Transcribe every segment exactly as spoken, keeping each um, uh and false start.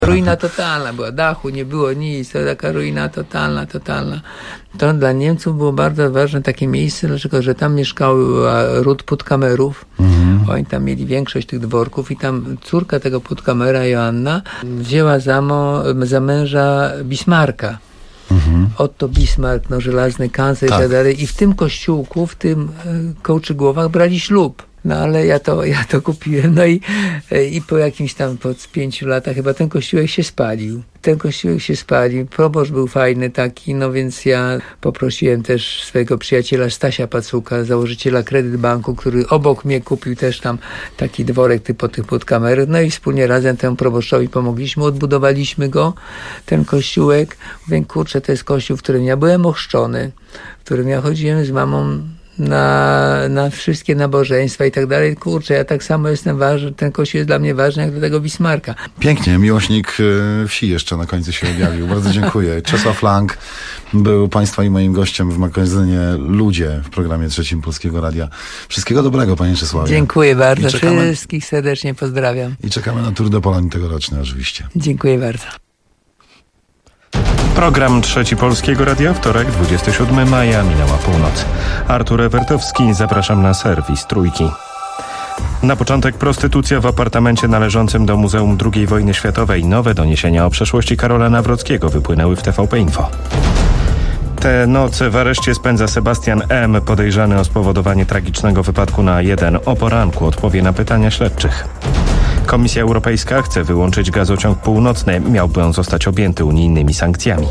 Ruina totalna była, dachu nie było nic, to taka ruina totalna, totalna. To dla Niemców było bardzo ważne takie miejsce, dlaczego, że tam mieszkał ród Puttkamerów. Mhm. Oni tam mieli większość tych dworków i tam córka tego Puttkamera, Joanna, wzięła za, mo, za męża Bismarcka. Mhm. Otto Bismarck, no żelazny kanclerz tak. i tak dalej. I w tym kościółku, w tym Kołczygłowach brali ślub. No ale ja to, ja to kupiłem, no i, i po jakimś tam, po pięciu latach chyba ten kościółek się spalił. Ten kościółek się spalił, proboszcz był fajny taki, no więc ja poprosiłem też swojego przyjaciela Stasia Pacuka, założyciela Kredyt Banku, który obok mnie kupił też tam taki dworek typu tych Puttkamerów, no i wspólnie razem temu proboszczowi pomogliśmy, odbudowaliśmy go, ten kościółek. Mówię, kurczę, to jest kościół, w którym ja byłem ochrzczony, w którym ja chodziłem z mamą na, na wszystkie nabożeństwa i tak dalej. Kurczę, ja tak samo jestem ważny, ten kościół jest dla mnie ważny jak dla tego Bismarcka. Pięknie, miłośnik wsi jeszcze na końcu się objawił. Bardzo dziękuję. Czesław Lang był Państwa i moim gościem w magazynie Ludzie w programie Trzecim Polskiego Radia. Wszystkiego dobrego, Panie Czesławie. Dziękuję bardzo. Czekamy, wszystkich serdecznie pozdrawiam. I czekamy na Tour de Pologne tegoroczny oczywiście. Dziękuję bardzo. Program Trzeci Polskiego Radia, wtorek, dwudziestego siódmego maja, minęła północ. Artur Ewertowski, zapraszam na serwis Trójki. Na początek prostytucja w apartamencie należącym do Muzeum drugiej Wojny Światowej. Nowe doniesienia o przeszłości Karola Nawrockiego wypłynęły w T V P Info. Tę noc w areszcie spędza Sebastian M., podejrzany o spowodowanie tragicznego wypadku na A jeden. O poranku odpowie na pytania śledczych. Komisja Europejska chce wyłączyć gazociąg północny. Miałby on zostać objęty unijnymi sankcjami.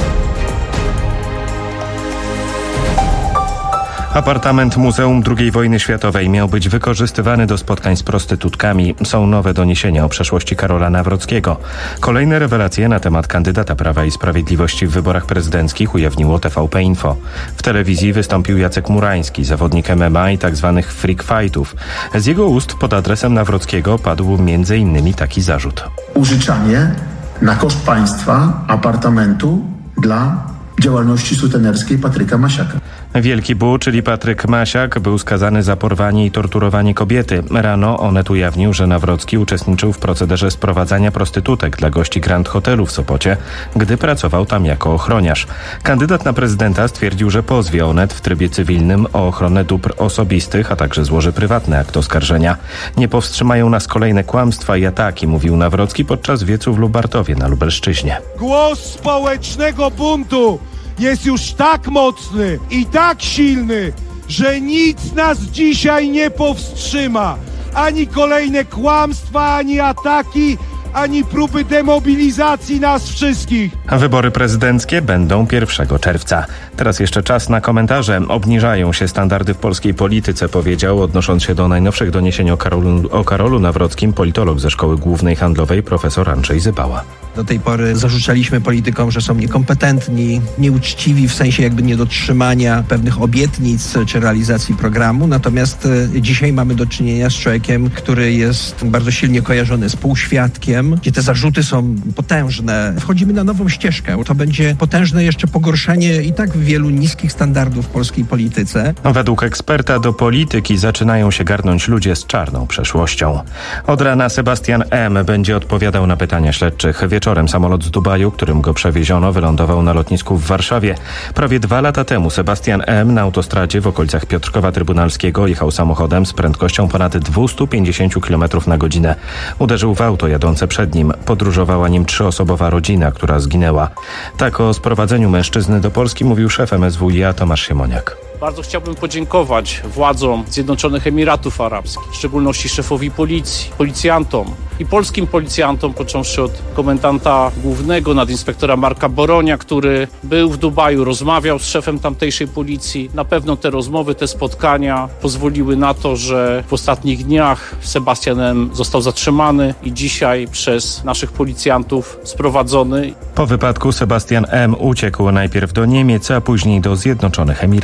Apartament Muzeum drugiej Wojny Światowej miał być wykorzystywany do spotkań z prostytutkami. Są nowe doniesienia o przeszłości Karola Nawrockiego. Kolejne rewelacje na temat kandydata Prawa i Sprawiedliwości w wyborach prezydenckich ujawniło T V P Info. W telewizji wystąpił Jacek Murański, zawodnik M M A i tzw. freak fightów. Z jego ust pod adresem Nawrockiego padł między innymi taki zarzut. Użyczanie na koszt państwa apartamentu dla działalności sutenerskiej Patryka Masiaka. Wielki Bu, czyli Patryk Masiak, był skazany za porwanie i torturowanie kobiety. Rano Onet ujawnił, że Nawrocki uczestniczył w procederze sprowadzania prostytutek dla gości Grand Hotelu w Sopocie, gdy pracował tam jako ochroniarz. Kandydat na prezydenta stwierdził, że pozwie Onet w trybie cywilnym o ochronę dóbr osobistych, a także złoży prywatny akt oskarżenia. Nie powstrzymają nas kolejne kłamstwa i ataki, mówił Nawrocki podczas wiecu w Lubartowie na Lubelszczyźnie. Głos społecznego buntu jest już tak mocny i tak silny, że nic nas dzisiaj nie powstrzyma. Ani kolejne kłamstwa, ani ataki, ani próby demobilizacji nas wszystkich. Wybory prezydenckie będą pierwszego czerwca. Teraz jeszcze czas na komentarze. Obniżają się standardy w polskiej polityce, powiedział, odnosząc się do najnowszych doniesień o Karolu, o Karolu Nawrockim, politolog ze Szkoły Głównej Handlowej profesor Andrzej Zybała. Do tej pory zarzucaliśmy politykom, że są niekompetentni, nieuczciwi w sensie jakby niedotrzymania pewnych obietnic czy realizacji programu. Natomiast dzisiaj mamy do czynienia z człowiekiem, który jest bardzo silnie kojarzony z półświadkiem, gdzie te zarzuty są potężne. Wchodzimy na nową ścieżkę. To będzie potężne jeszcze pogorszenie i tak wielu niskich standardów w polskiej polityce. Według eksperta do polityki zaczynają się garnąć ludzie z czarną przeszłością. Od rana Sebastian M. będzie odpowiadał na pytania śledczych. Wieczorem samolot z Dubaju, którym go przewieziono, wylądował na lotnisku w Warszawie. Prawie dwa lata temu Sebastian M. na autostradzie w okolicach Piotrkowa Trybunalskiego jechał samochodem z prędkością ponad dwieście pięćdziesiąt kilometrów na godzinę. Uderzył w auto jadące przed nim. Podróżowała nim trzyosobowa rodzina, która zginęła. Tak o sprowadzeniu mężczyzny do Polski mówił szef M S W i A Tomasz Siemoniak. Bardzo chciałbym podziękować władzom Zjednoczonych Emiratów Arabskich, w szczególności szefowi policji, policjantom i polskim policjantom, począwszy od komendanta głównego, nadinspektora Marka Boronia, który był w Dubaju, rozmawiał z szefem tamtejszej policji. Na pewno te rozmowy, te spotkania pozwoliły na to, że w ostatnich dniach Sebastian M. został zatrzymany i dzisiaj przez naszych policjantów sprowadzony. Po wypadku Sebastian M. uciekł najpierw do Niemiec, a później do Zjednoczonych Emiratów Arabskich.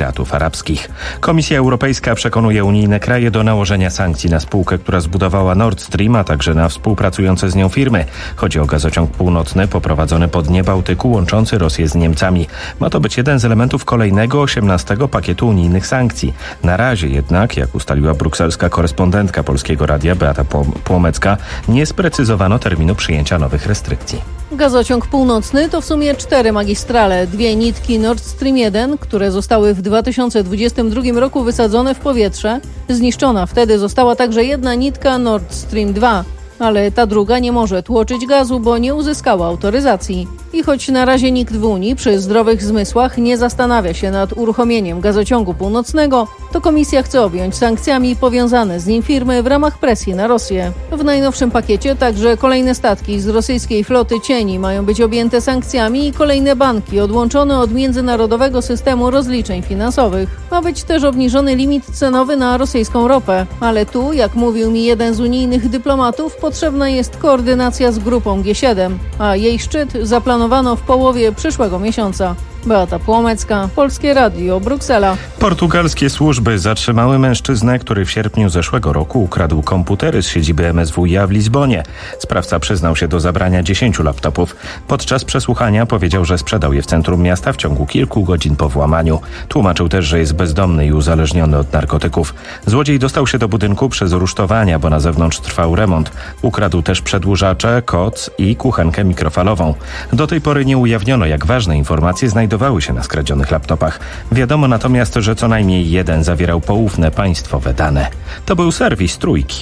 arabskich. Komisja Europejska przekonuje unijne kraje do nałożenia sankcji na spółkę, która zbudowała Nord Stream, a także na współpracujące z nią firmy. Chodzi o gazociąg północny poprowadzony po dnie Bałtyku, łączący Rosję z Niemcami. Ma to być jeden z elementów kolejnego osiemnastego pakietu unijnych sankcji. Na razie jednak, jak ustaliła brukselska korespondentka Polskiego Radia Beata Płomecka, nie sprecyzowano terminu przyjęcia nowych restrykcji. Gazociąg północny to w sumie cztery magistrale, dwie nitki Nord Stream jeden, które zostały w dwa tysiące dwudziestym drugim roku wysadzone w powietrze. Zniszczona wtedy została także jedna nitka Nord Stream dwa. Ale ta druga nie może tłoczyć gazu, bo nie uzyskała autoryzacji. I choć na razie nikt w Unii przy zdrowych zmysłach nie zastanawia się nad uruchomieniem gazociągu północnego, to Komisja chce objąć sankcjami powiązane z nim firmy w ramach presji na Rosję. W najnowszym pakiecie także kolejne statki z rosyjskiej floty cieni mają być objęte sankcjami i kolejne banki odłączone od międzynarodowego systemu rozliczeń finansowych. Ma być też obniżony limit cenowy na rosyjską ropę. Ale tu, jak mówił mi jeden z unijnych dyplomatów, potrzebna jest koordynacja z grupą G siedem, a jej szczyt zaplanowano w połowie przyszłego miesiąca. Beata Płomecka, Polskie Radio, Bruksela. Portugalskie służby zatrzymały mężczyznę, który w sierpniu zeszłego roku ukradł komputery z siedziby M S W i A w Lizbonie. Sprawca przyznał się do zabrania dziesięciu laptopów. Podczas przesłuchania powiedział, że sprzedał je w centrum miasta w ciągu kilku godzin po włamaniu. Tłumaczył też, że jest bezdomny i uzależniony od narkotyków. Złodziej dostał się do budynku przez rusztowania, bo na zewnątrz trwał remont. Ukradł też przedłużacze, koc i kuchenkę mikrofalową. Do tej pory nie ujawniono, jak ważne informacje znajdują znajdowały się na skradzionych laptopach. Wiadomo natomiast, że co najmniej jeden zawierał poufne państwowe dane. To był serwis Trójki.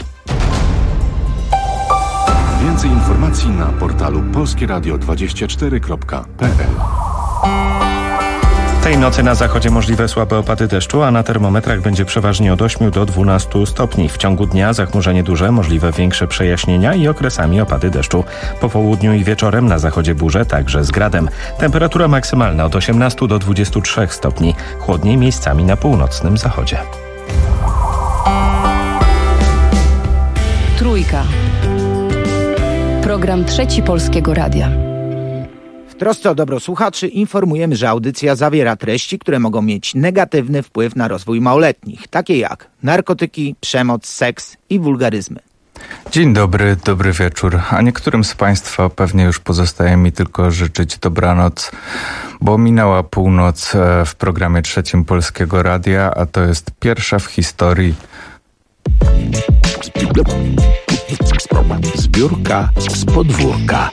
Więcej informacji na portalu polskie radio dwadzieścia cztery kropka p l. Tej nocy na zachodzie możliwe słabe opady deszczu, a na termometrach będzie przeważnie od ośmiu do dwunastu stopni. W ciągu dnia zachmurzenie duże, możliwe większe przejaśnienia i okresami opady deszczu. Po południu i wieczorem na zachodzie burze, także z gradem. Temperatura maksymalna od osiemnastu do dwudziestu trzech stopni. Chłodniej miejscami na północnym zachodzie. Trójka. Program Trzeci Polskiego Radia. W trosce o dobro słuchaczy informujemy, że audycja zawiera treści, które mogą mieć negatywny wpływ na rozwój małoletnich, takie jak narkotyki, przemoc, seks i wulgaryzmy. Dzień dobry, dobry wieczór. A niektórym z Państwa pewnie już pozostaje mi tylko życzyć dobranoc, bo minęła północ w programie Trzecim Polskiego Radia, a to jest pierwsza w historii zbiórka z podwórka.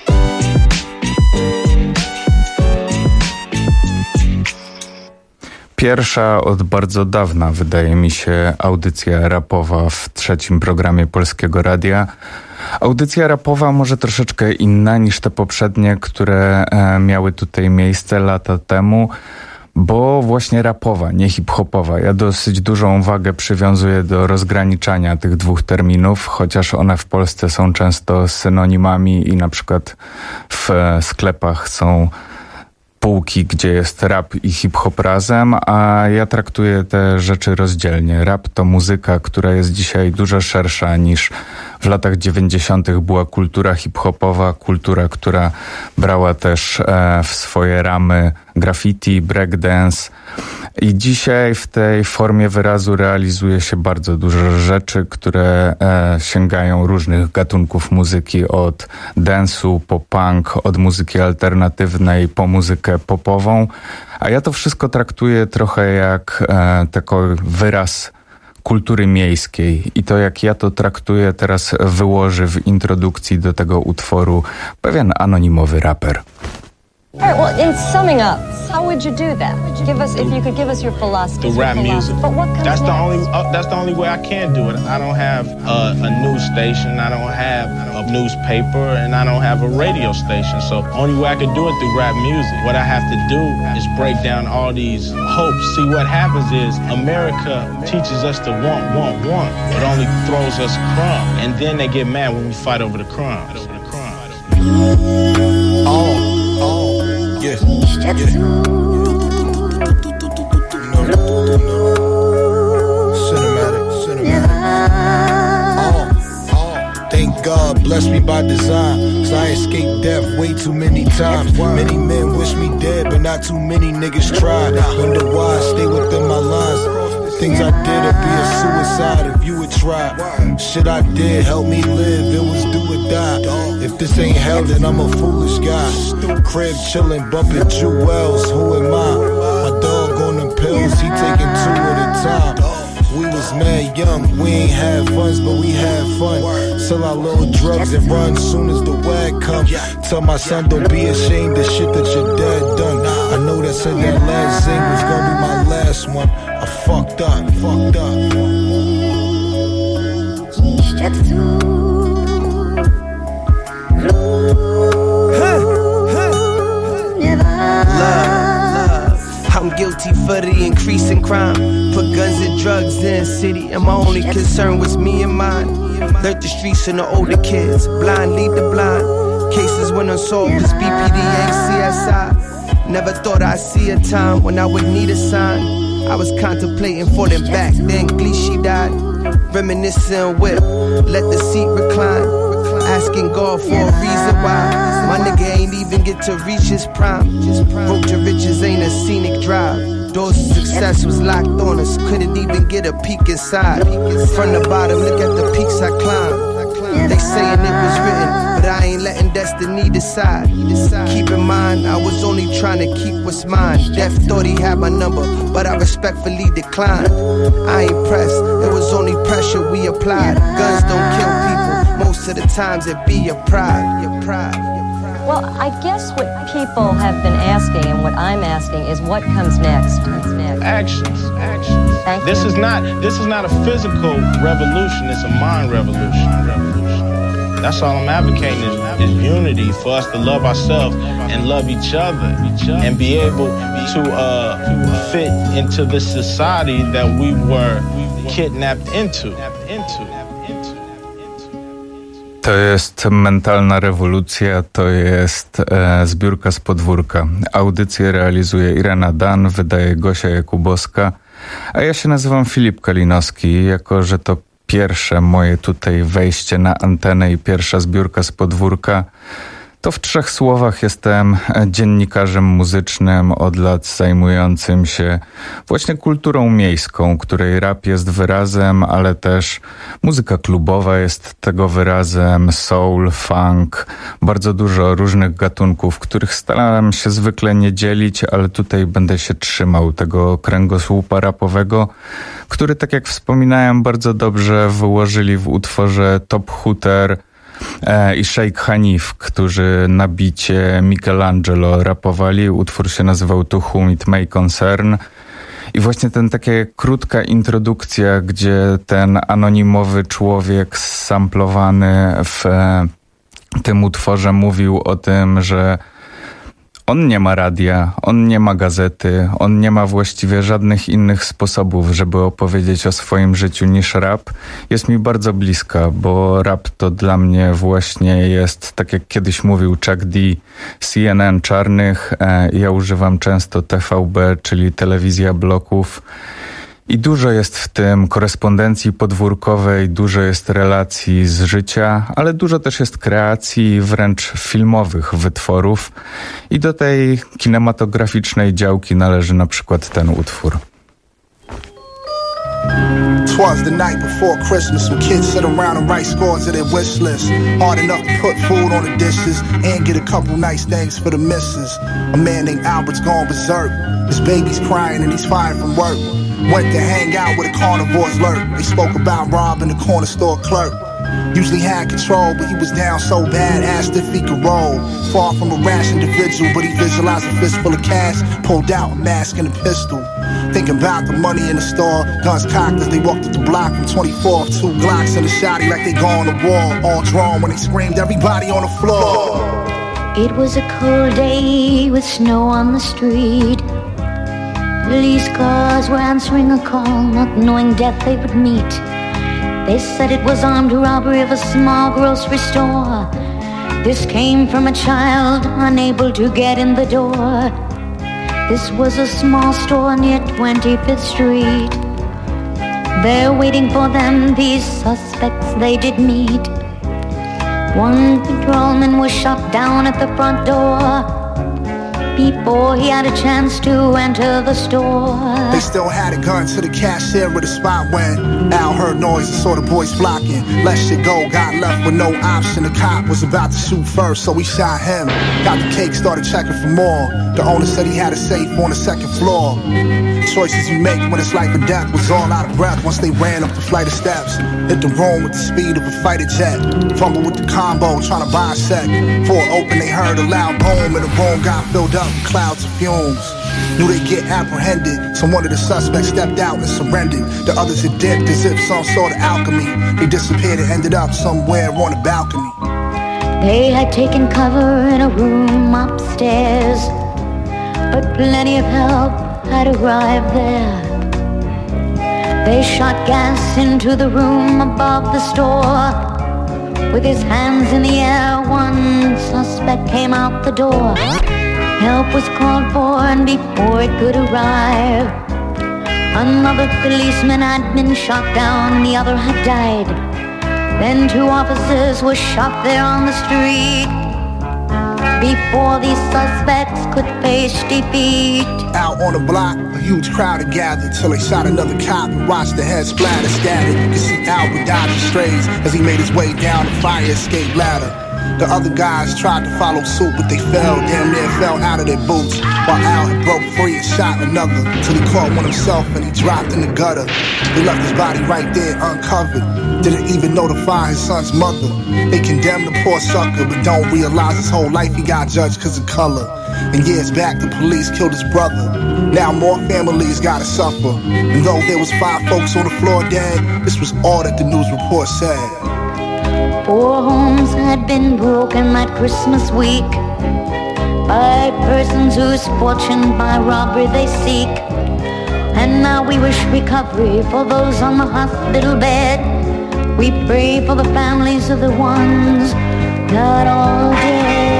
Pierwsza od bardzo dawna, wydaje mi się, audycja rapowa w trzecim programie Polskiego Radia. Audycja rapowa może troszeczkę inna niż te poprzednie, które e, miały tutaj miejsce lata temu, bo właśnie rapowa, nie hip-hopowa. Ja dosyć dużą wagę przywiązuję do rozgraniczania tych dwóch terminów, chociaż one w Polsce są często synonimami i na przykład w sklepach są półki, gdzie jest rap i hip-hop razem, a ja traktuję te rzeczy rozdzielnie. Rap to muzyka, która jest dzisiaj dużo szersza niż w latach dziewięćdziesiątych była kultura hip-hopowa, kultura, która brała też e, w swoje ramy graffiti, breakdance. I dzisiaj w tej formie wyrazu realizuje się bardzo dużo rzeczy, które e, sięgają różnych gatunków muzyki, od dance'u po punk, od muzyki alternatywnej po muzykę popową. A ja to wszystko traktuję trochę jak e, taki wyraz kultury miejskiej i to, jak ja to traktuję, teraz wyłoży w introdukcji do tego utworu pewien anonimowy raper. All right, well, in summing up, how would you do that? Give us, if you could give us your philosophy. The rap music. But what comes that's next? the only. Uh, that's the only way I can do it. I don't have uh, a news station. I don't have a newspaper, and I don't have a radio station. So only way I could do it through rap music. What I have to do is break down all these hopes. See, what happens is America teaches us to want, want, want, but only throws us crumbs, and then they get mad when we fight over the crumbs. Oh. Yeah, yeah. Cinematic, cinematic. Oh, oh. Thank God God bless me by design, cause I escaped death way too many times. Many men wish me dead, but not too many niggas try. Wonder why I stay within my lines. Things I did would be a suicide if you would try. Shit I did help me live, it was do or die. If this ain't hell, then I'm a foolish guy. Crib chillin', bumpin' jewels, who am I? My dog on them pills, he taking two at a time. We was mad young, we ain't had funds, but we had fun. Sell our little drugs and run soon as the wag come. Tell my son don't be ashamed of shit that your dad done. I know that said that last thing was gonna be my last one. I fucked up, fucked up. Love, I'm guilty for the increasing crime. Put guns and drugs in city, and my only concern was me and mine. Learned the streets and the older kids, blind lead the blind. Cases went unsolved, cause B P D ain't C S I. Never thought I'd see a time when I would need a sign. I was contemplating falling back, then Gleeshy died. Reminiscing whip, let the seat recline. Asking God for a reason why my nigga ain't even get to reach his prime. Road to riches ain't a scenic drive. Doors to success was locked on us, couldn't even get a peek inside. From the bottom, look at the peaks I climbed. They saying it was written, but I ain't letting destiny decide. Keep in mind, I was only trying to keep what's mine. Death thought he had my number, but I respectfully declined. I ain't pressed, it was only pressure we applied. Guns don't kill people, most of the times it be your pride, your pride. Well, I guess what people have been asking and what I'm asking is what comes next. What's next? Actions, actions. Thank this you. is not this is not a physical revolution, it's a mind revolution. revolution. That's all I'm advocating is, is unity for us to love ourselves and love each other and be able to uh, fit into the society that we were kidnapped into. into. To jest Mentalna Rewolucja, to jest e, zbiórka z podwórka. Audycję realizuje Irena Dan, wydaje Gosia Jakubowska, a ja się nazywam Filip Kalinowski. Jako że to pierwsze moje tutaj wejście na antenę i pierwsza zbiórka z podwórka, to w trzech słowach jestem dziennikarzem muzycznym od lat zajmującym się właśnie kulturą miejską, której rap jest wyrazem, ale też muzyka klubowa jest tego wyrazem, soul, funk, bardzo dużo różnych gatunków, których starałem się zwykle nie dzielić, ale tutaj będę się trzymał tego kręgosłupa rapowego, który, tak jak wspominałem, bardzo dobrze wyłożyli w utworze Top Hooter i Sheikh Hanif, którzy na bicie Michelangelo rapowali. Utwór się nazywał To Whom It May Concern. I właśnie ten taka krótka introdukcja, gdzie ten anonimowy człowiek samplowany w tym utworze mówił o tym, że on nie ma radia, on nie ma gazety, on nie ma właściwie żadnych innych sposobów, żeby opowiedzieć o swoim życiu niż rap, jest mi bardzo bliska, bo rap to dla mnie właśnie jest, tak jak kiedyś mówił Chuck D, C N N czarnych, ja używam często T V B, czyli telewizja bloków. I dużo jest w tym korespondencji podwórkowej, dużo jest relacji z życia, ale dużo też jest kreacji, wręcz filmowych wytworów. I do tej kinematograficznej działki należy na przykład ten utwór. Twas the night before Christmas when kids sit around and write scores of their wish list. Hard enough to put food on the dishes and get a couple nice things for the missus. A man named Albert's gone berserk. His baby's crying and he's fired from work. Went to hang out with a carnivore's lurk. They spoke about robbing the corner store clerk. Usually had control, but he was down so bad, asked if he could roll. Far from a rash individual, but he visualized a fistful of cash, pulled out a mask and a pistol. Thinking about the money in the store, guns cocked as they walked up the block from twenty-fourth. Two Glocks in the shotty like they gone to war. All drawn when they screamed, everybody on the floor. It was a cold day with snow on the street. Police cars were answering a call, not knowing death they would meet. They said it was armed robbery of a small grocery store. This came from a child unable to get in the door. This was a small store near twenty-fifth street. There waiting for them, these suspects they did meet. One patrolman was shot down at the front door before he had a chance to enter the store. They still had a gun to the cashier of the spot when Al heard noise and saw the boys flocking. Let shit go, got left with no option. The cop was about to shoot first, so he shot him. Got the cake, started checking for more. The owner said he had a safe on the second floor. Choices you make when it's life or death was all out of breath once they ran up the flight of steps. Hit the room with the speed of a fighter jet. Fumble with the combo, trying to buy a sec. Before open, they heard a loud boom and the room got filled up with clouds of fumes. Knew they'd get apprehended, so one of the suspects stepped out and surrendered. The others had dipped as if some sort of alchemy. They disappeared and ended up somewhere on a balcony. They had taken cover in a room upstairs, but plenty of help had arrived there. They shot gas into the room above the store. With his hands in the air, one suspect came out the door. Help was called for, and before it could arrive, another policeman had been shot down, the other had died. Then two officers were shot there on the street before these suspects could face defeat. Out on the block, a huge crowd had gathered till they shot another cop and watched the head splatter scattered. You could see Albert dodging strays as he made his way down the fire escape ladder. The other guys tried to follow suit, but they fell, damn near fell out of their boots. While Al had broke free and shot another, till he caught one himself and he dropped in the gutter. They left his body right there uncovered, didn't even notify his son's mother. They condemned the poor sucker, but don't realize his whole life he got judged cause of color. And years back the police killed his brother. Now more families gotta suffer. And though there was five folks on the floor dead, this was all that the news report said. Four homes had been broken that Christmas week by persons whose fortune by robbery they seek. And now we wish recovery for those on the hospital bed. We pray for the families of the ones that are dead.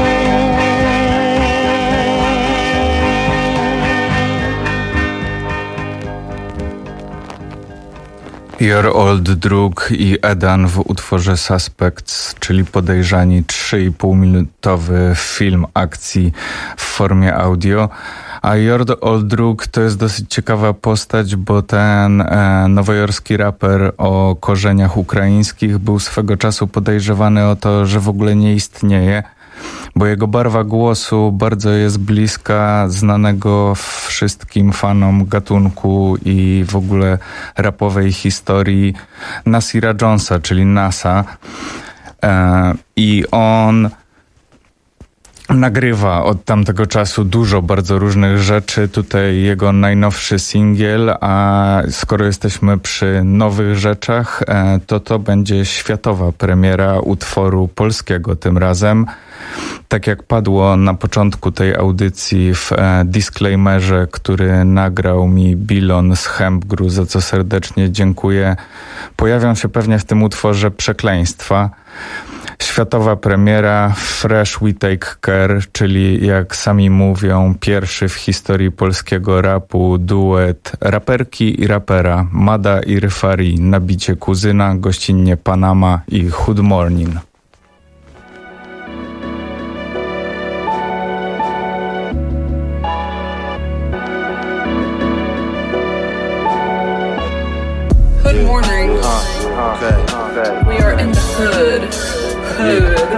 Your Old Drug i Edan w utworze Suspects, czyli Podejrzani, trzy i pół minutowy film akcji w formie audio. A Your Old Drug to jest dosyć ciekawa postać, bo ten e, nowojorski raper o korzeniach ukraińskich był swego czasu podejrzewany o to, że w ogóle nie istnieje, bo jego barwa głosu bardzo jest bliska znanego wszystkim fanom gatunku i w ogóle rapowej historii Nasira Jonesa, czyli Nasa. E, I on nagrywa od tamtego czasu dużo bardzo różnych rzeczy. Tutaj jego najnowszy singiel, a skoro jesteśmy przy nowych rzeczach, e, to to będzie światowa premiera utworu polskiego tym razem. Tak jak padło na początku tej audycji w e, disclaimerze, który nagrał mi Bilon z Hempgru, za co serdecznie dziękuję, pojawią się pewnie w tym utworze przekleństwa. Światowa premiera Fresh We Take Care, czyli jak sami mówią, pierwszy w historii polskiego rapu duet raperki i rapera Mada i Ryfari na bicie Kuzyna, gościnnie Panama i Hood Morning. Good morning. Uh, okay, okay. We are in the hood. Hood.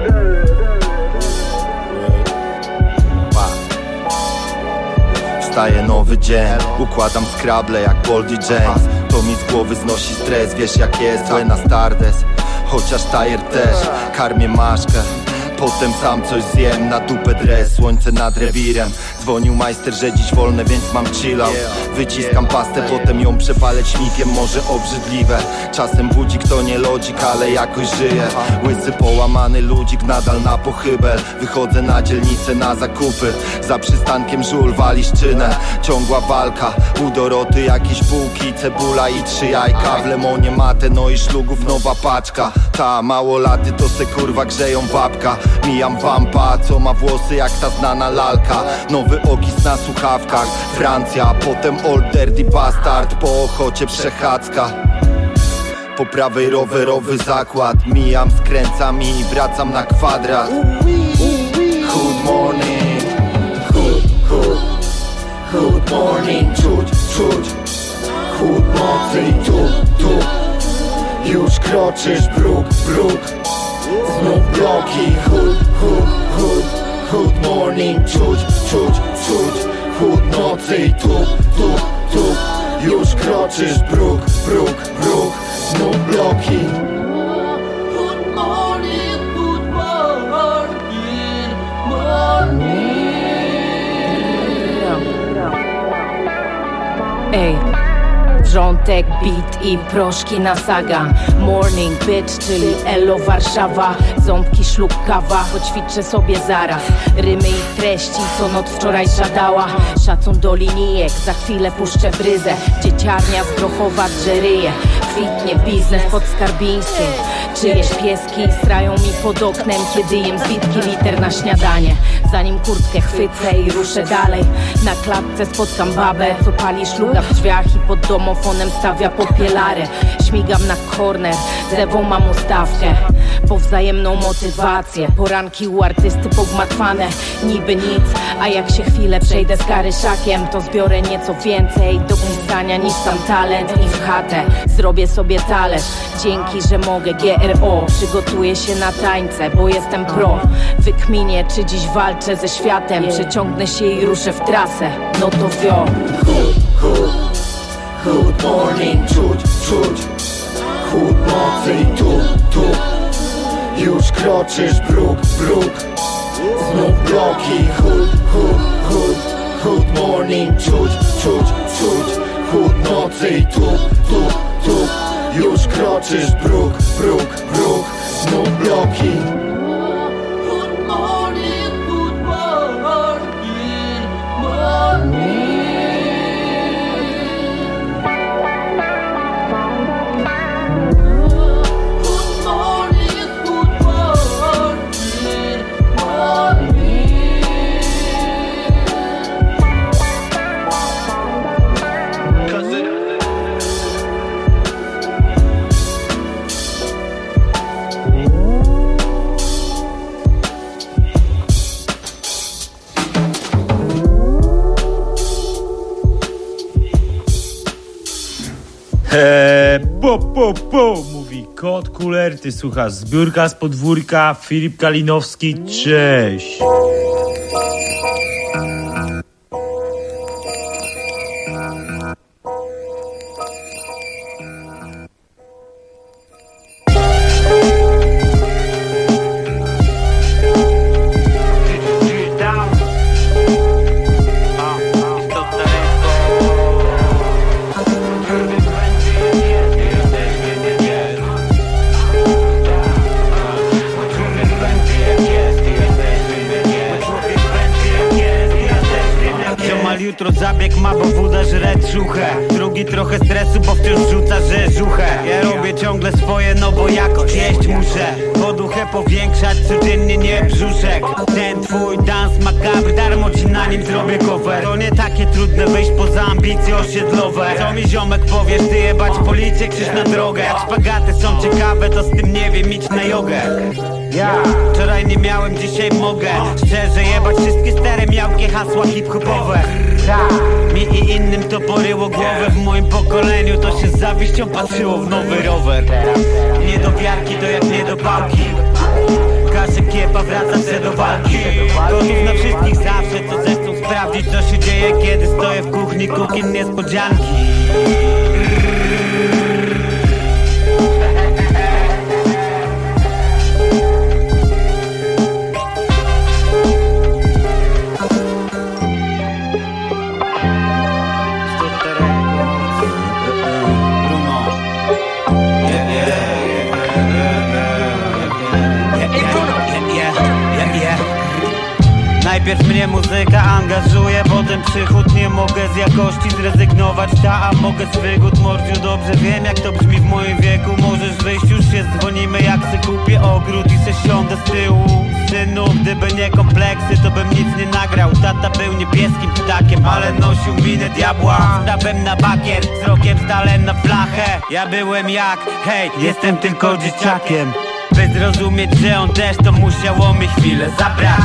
Wstaje nowy dzień, układam skrable jak Boldy James. To mi z głowy znosi stres, wiesz jak jest, złe na Stardust. Chociaż tajer też, karmię maszkę. Potem sam coś zjem, na dupę dres, słońce nad rewirem. Dzwonił majster, że dziś wolne, więc mam chillout. Wyciskam pastę, potem ją przepalę śmikiem, może obrzydliwe. Czasem budzik to nie lodzik, ale jakoś żyję. Łysy połamany ludzik, nadal na pochybel. Wychodzę na dzielnicę na zakupy. Za przystankiem żul wali szczynę. Ciągła walka, u Doroty jakieś bułki, cebula i trzy jajka. W lemonie matę, no i szlugów nowa paczka. Ta małolaty to se kurwa grzeją babka. Mijam wampa, co ma włosy jak ta znana lalka. Nowy okis na słuchawkach, Francja. Potem Old Dirty Bastard, po ochocie przechadzka. po prawej rowerowy zakład. Mijam, skręcam i wracam na kwadrat. Good morning, good, good, good morning. Czuć, czuć chłód nocy i tu, tu już kroczysz bruk, bruk. Znów bloki, chód, chód, chód, chód morning. Czuć, czuć, czuć chłód nocy i tu, tu, tu już kroczysz bruk, bruk, bruk. Znów bloki. Good morning, good morning, morning. Ej, wrzątek, beat i proszki na saga. Morning bitch, czyli elo Warszawa. Ząbki, szluk, kawa, poćwiczę sobie zaraz. Rymy i treści, co noc wczorajsza dała. Szacun do linijek, za chwilę puszczę bryzę. Dzieciarnia z Grochowa drzeryje. Kwitnie biznes pod Skarbińskim. Czyjeś pieski strają mi pod oknem, kiedy jem zbitki liter na śniadanie. Zanim kurtkę chwycę i ruszę dalej, na klatce spotkam babę, co pali szluga w drzwiach i pod domofonem stawia popielarę. Śmigam na korner, z Ewą mam ustawkę po wzajemną motywację. Poranki u artysty pogmatwane, niby nic, a jak się chwilę przejdę z Karyszakiem, to zbiorę nieco więcej do pisania niż sam talent. I w chatę zrobię sobie talerz, dzięki, że mogę G R O. Przygotuję się na tańce, bo jestem pro. Wykminię, czy dziś walczę ze światem, przeciągnę się i ruszę w trasę. No to wio. Good, good, good morning. Czuć, czuć chłód nocy i tu, tu już kroczysz bruk, bruk. Znów bloki. Chód, chód, chód, chód morning. Czuć, czuć, czuć chłód nocy i tu, tu, tu już kroczysz bruk, bruk, bruk. Znów bloki. Good morning, good morning, morning. Eee, po, po, po, mówi Kot Kuler, ty słuchasz Zbiórka z podwórka, Filip Kalinowski, cześć. Jutro zabieg ma, bo woda żre trzuchę. Drugi trochę stresu, bo wciąż rzuca, że żuchę. Ja robię ciągle swoje, no bo jakoś jeść muszę. Poduchę powiększać, codziennie nie brzuszek. Ten twój dans makabry, darmo ci na nim zrobię cover. To nie takie trudne wyjść poza ambicje osiedlowe. Co mi ziomek powiesz, ty jebać policję, krzyż na drogę. Jak szpagaty są ciekawe, to z tym nie wiem, idź na jogę. Ja wczoraj nie miałem, dzisiaj mogę. Szczerze jebać wszystkie stare miałkie hasła hip-hopowe. Mi i innym to poryło głowę. W moim pokoleniu to się z zawiścią patrzyło w nowy rower. Nie do wiarki to jak nie do pałki. Kaszę kiepa wraca się do walki. Gotów na wszystkich zawsze, co zechcą sprawdzić, co się dzieje, kiedy stoję w kuchni, kukin niespodzianki. Najpierw mnie muzyka angażuje, potem przychód. Nie mogę z jakości zrezygnować, ta, a mogę z wygód. Mordziu, dobrze wiem, jak to brzmi w moim wieku. Możesz wyjść, już się dzwonimy, jak se kupię ogród i se siądę z tyłu. synu, gdyby nie kompleksy, to bym nic nie nagrał. Tata był niebieskim ptakiem, ale nosił minę diabła. Stawem na bakier, wzrokiem stale na flachę. Ja byłem jak, hej, jestem tylko dzieciakiem. By zrozumieć, że on też, to musiało mi chwilę zabrać.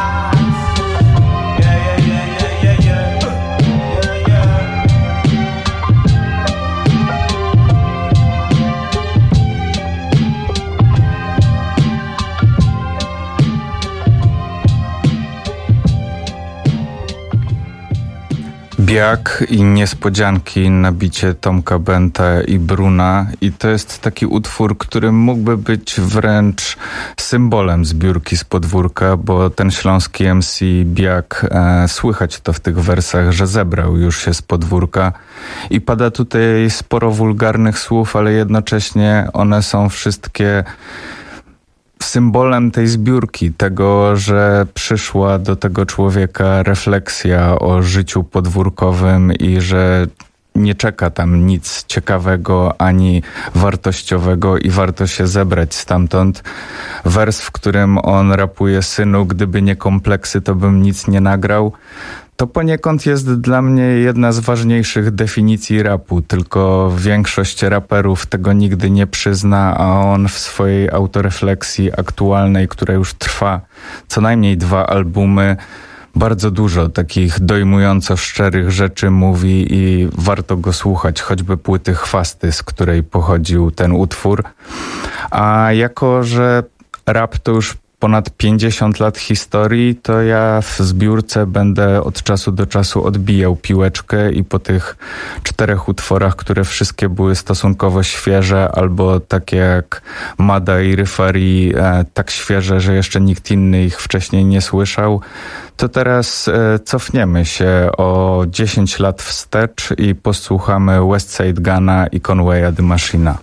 Biak i niespodzianki na bicie Tomka Benta i Bruna, i to jest taki utwór, który mógłby być wręcz symbolem zbiórki z podwórka, bo ten śląski M C Biak, e, słychać to w tych wersach, że zebrał już się z podwórka i pada tutaj sporo wulgarnych słów, ale jednocześnie one są wszystkie symbolem tej zbiórki, tego, że przyszła do tego człowieka refleksja o życiu podwórkowym i że nie czeka tam nic ciekawego ani wartościowego i warto się zebrać stamtąd. Wers, w którym on rapuje: synu, gdyby nie kompleksy, to bym nic nie nagrał. To poniekąd jest dla mnie jedna z ważniejszych definicji rapu, tylko większość raperów tego nigdy nie przyzna, a on w swojej autorefleksji aktualnej, która już trwa co najmniej dwa albumy, bardzo dużo takich dojmująco szczerych rzeczy mówi i warto go słuchać, choćby płyty Chwasty, z której pochodził ten utwór. A jako że rap to już ponad pięćdziesiąt lat historii, to ja w zbiórce będę od czasu do czasu odbijał piłeczkę i po tych czterech utworach, które wszystkie były stosunkowo świeże, albo takie jak Mada i Ryfari, e, tak świeże, że jeszcze nikt inny ich wcześniej nie słyszał, to teraz e, cofniemy się o dziesięć lat wstecz i posłuchamy Westside Guna i Conwaya the Machina.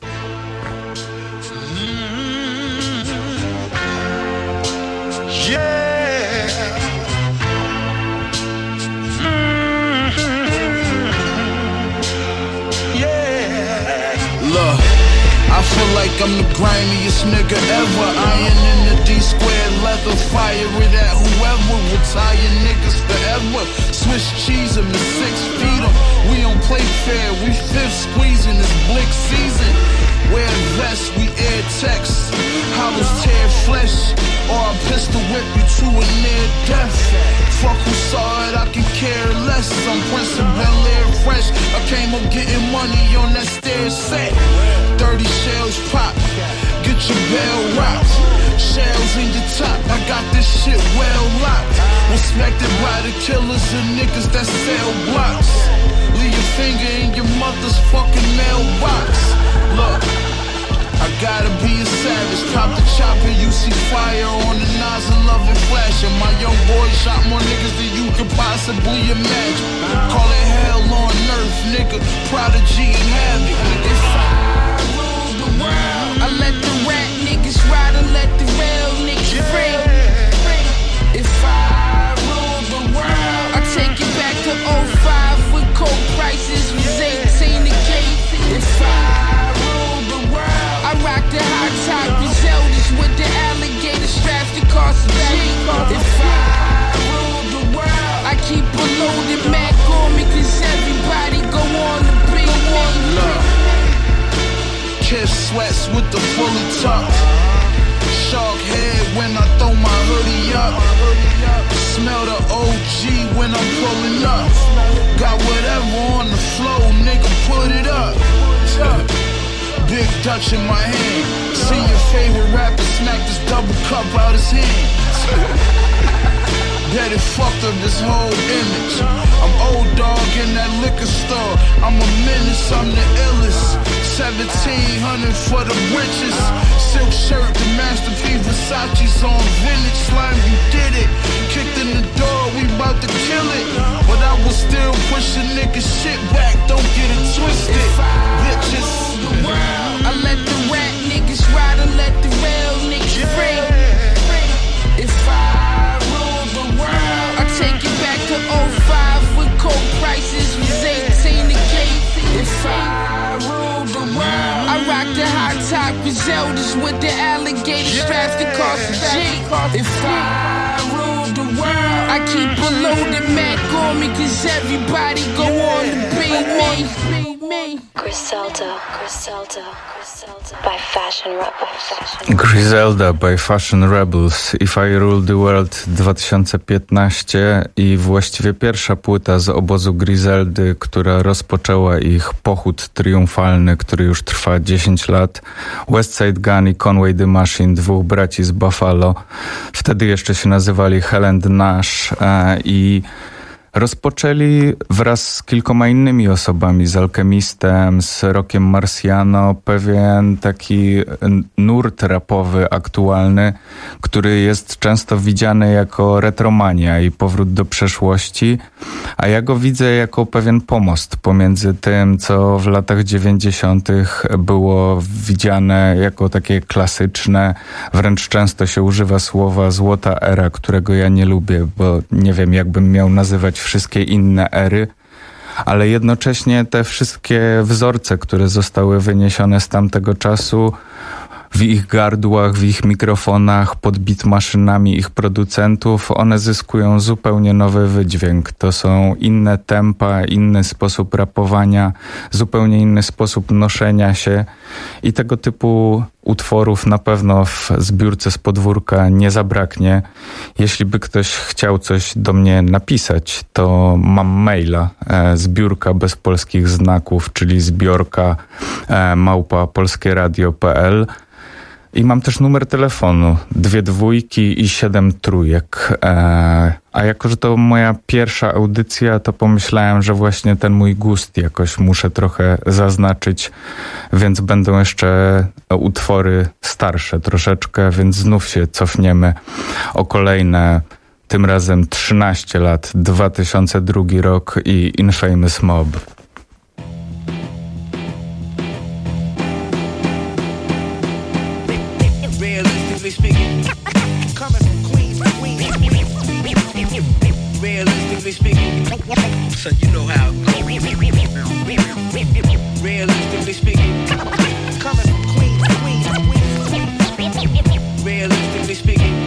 Like I'm the grimiest nigga ever. Iron in the D-squared leather, fire it at whoever will tie your niggas forever. Swiss cheese em and six feet em. We don't play fair, we fifth squeezing this blick season. Wear vests, we air text. Hollows tear flesh, or I pistol whip you to a near death. Fuck who saw it, I can care less. I'm Prince of Bel-Air fresh. I came up getting money on that stair set. thirty shells pop, get your bell rocked. Shells in your top, I got this shit well locked. Respected by the killers and niggas that sell blocks. Leave your finger in your mother's fucking mailbox. Look, I gotta be a savage. Pop the chopper, you see fire on the nozzle of it flashing. My young boy shot more niggas than you could possibly imagine. Call it hell on earth, nigga. Prodigy and havoc. If I rule the world, I let the rat niggas ride and let the real niggas free. If I rule the world, I take it back to oh five with cold prices was eighteen a cake. If I rule the world, I rock the high top Griseldas with the alligator straps that cost a G. If I rule the world, I keep a loaded Mac on me cause everybody go on to be me. Kiss sweats with the fully tucked. Shark head when I throw my hoodie up. Smell the O G when I'm pulling up. Got whatever on the floor, nigga, put it up. Big Dutch in my hand. See your favorite rapper smack this double cup out his hand. Bet it fucked up this whole image. I'm old dog in that liquor store. I'm a menace, I'm the illest. seventeen hundred for the britches. Silk shirt, the masterpiece, Versace's on vintage. Slime, you did it. Kicked in the door, we bout to kill it. But I will still push a nigga shit back. Don't get it twisted, bitches. The world, I let the rat niggas ride and let the real niggas free. If I rule the world, I take it back to oh five with cold prices was eighteen a cake. If I rule the world, I rock the high top Griselda's with the alligator straps that cost a G. If I rule the world, I keep a loaded Mac on me, cause everybody go on to be me. Griselda, Griselda, Griselda by Fashion Rebels. Griselda by Fashion Rebels. If I Rule the World dwa tysiące piętnaście i właściwie pierwsza płyta z obozu Griseldy, która rozpoczęła ich pochód triumfalny, który już trwa dziesięć lat. Westside Gun i Conway the Machine, dwóch braci z Buffalo. Wtedy jeszcze się nazywali Hell and Nash e, i rozpoczęli wraz z kilkoma innymi osobami, z Alchemistem, z Rockiem Marciano, pewien taki nurt rapowy aktualny, który jest często widziany jako retromania i powrót do przeszłości, a ja go widzę jako pewien pomost pomiędzy tym, co w latach dziewięćdziesiątych było widziane jako takie klasyczne, wręcz często się używa słowa złota era, którego ja nie lubię, bo nie wiem, jakbym miał nazywać wszystkie inne ery, ale jednocześnie te wszystkie wzorce, które zostały wyniesione z tamtego czasu, w ich gardłach, w ich mikrofonach, pod beat maszynami ich producentów, one zyskują zupełnie nowy wydźwięk. To są inne tempa, inny sposób rapowania, zupełnie inny sposób noszenia się i tego typu utworów na pewno w zbiórce z podwórka nie zabraknie. Jeśli by ktoś chciał coś do mnie napisać, to mam maila e, zbiórka bez polskich znaków, czyli zbiorka e, małpa polskieradio kropka p l. I mam też numer telefonu, dwie dwójki i siedem trójek. E, a jako, że to moja pierwsza audycja, to pomyślałem, że właśnie ten mój gust jakoś muszę trochę zaznaczyć, więc będą jeszcze utwory starsze troszeczkę, więc znów się cofniemy o kolejne, tym razem trzynaście lat, dwa tysiące drugi rok i Infamous Mob. So you know how it goes. Realistically speaking, coming from Queens, Queens, realistically speaking,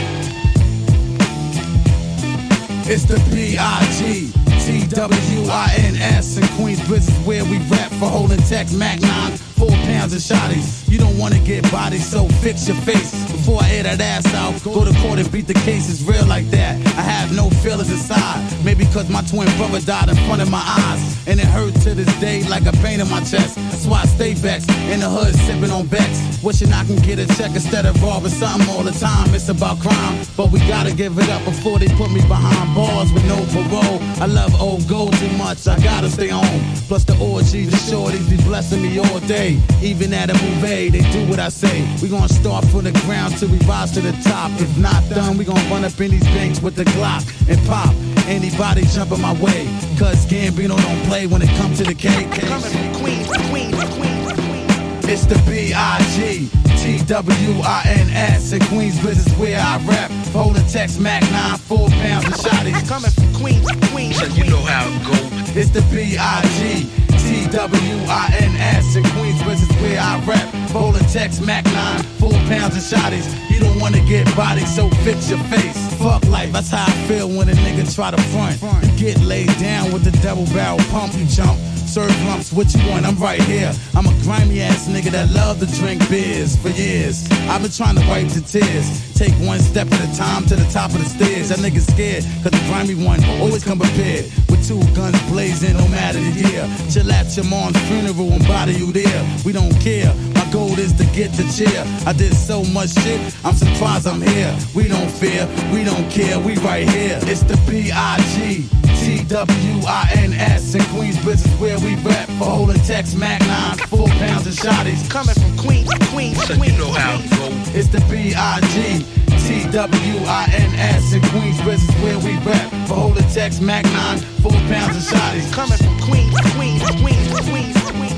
it's the B I G T W I N S in Queensbridge is where we rap for holding Tex Mac nine, four pounds of shotties. You don't wanna get body, so fix your face before I air that ass out. Go to court and beat the case, it's real like that. I have no feelings inside, maybe cause my twin brother died in front of my eyes, and it hurt to this day like a pain in my chest. That's why I stay vexed in the hood sipping on Bex, wishing I can get a check instead of robbing something all the time. It's about crime, but we gotta give it up before they put me behind bars with no parole. I love old gold too much, I gotta stay home. Plus the orgies, the shorties be blessing me all day. Even at a movie, they do what I say. We gonna start from the ground till we rise to the top. If not done, we gonna run up in these banks with the Glock and pop anybody jumping my way. Cause Gambino don't play when it comes to the K K. coming from Queens, Queens, Queens, Queens. It's the B I G T W I N S in Queensbridge is where I rap. Holding Tex Mac nine, four pounds of shotties. Coming from Queens, Queens, so you know how it goes. It's the B I G T W I N S in Queensbridge is where I rap. Holding Tex Mac nine, four pounds of shotties. You don't wanna get body, so fix your face. Fuck life, that's how I feel when a nigga try to front. You get laid down with the double barrel pump, you jump. Serve lumps, what you want, I'm right here. I'm a grimy ass nigga that love to drink beers for years. I've been trying to wipe the tears. Take one step at a time to the top of the stairs. That nigga scared, cause the grimy one always come prepared. With two guns blazing, no matter the year. Chill at your mom's funeral and body you there. We don't care, my goal is to get the chair. I did so much shit, I'm surprised I'm here. We don't fear, we don't care, we right here. It's the B I G T W I N S in Queensbridge is where we rap for holding Tex Mac nine, four pounds of shotties. Coming from Queens, Queens, so you know how it goes. It's the B I G T W I N S in Queensbridge is where we rap for holding Tex Mac nine, four pounds of shotties. Coming from Queens, Queens, Queens, Queens, Queens.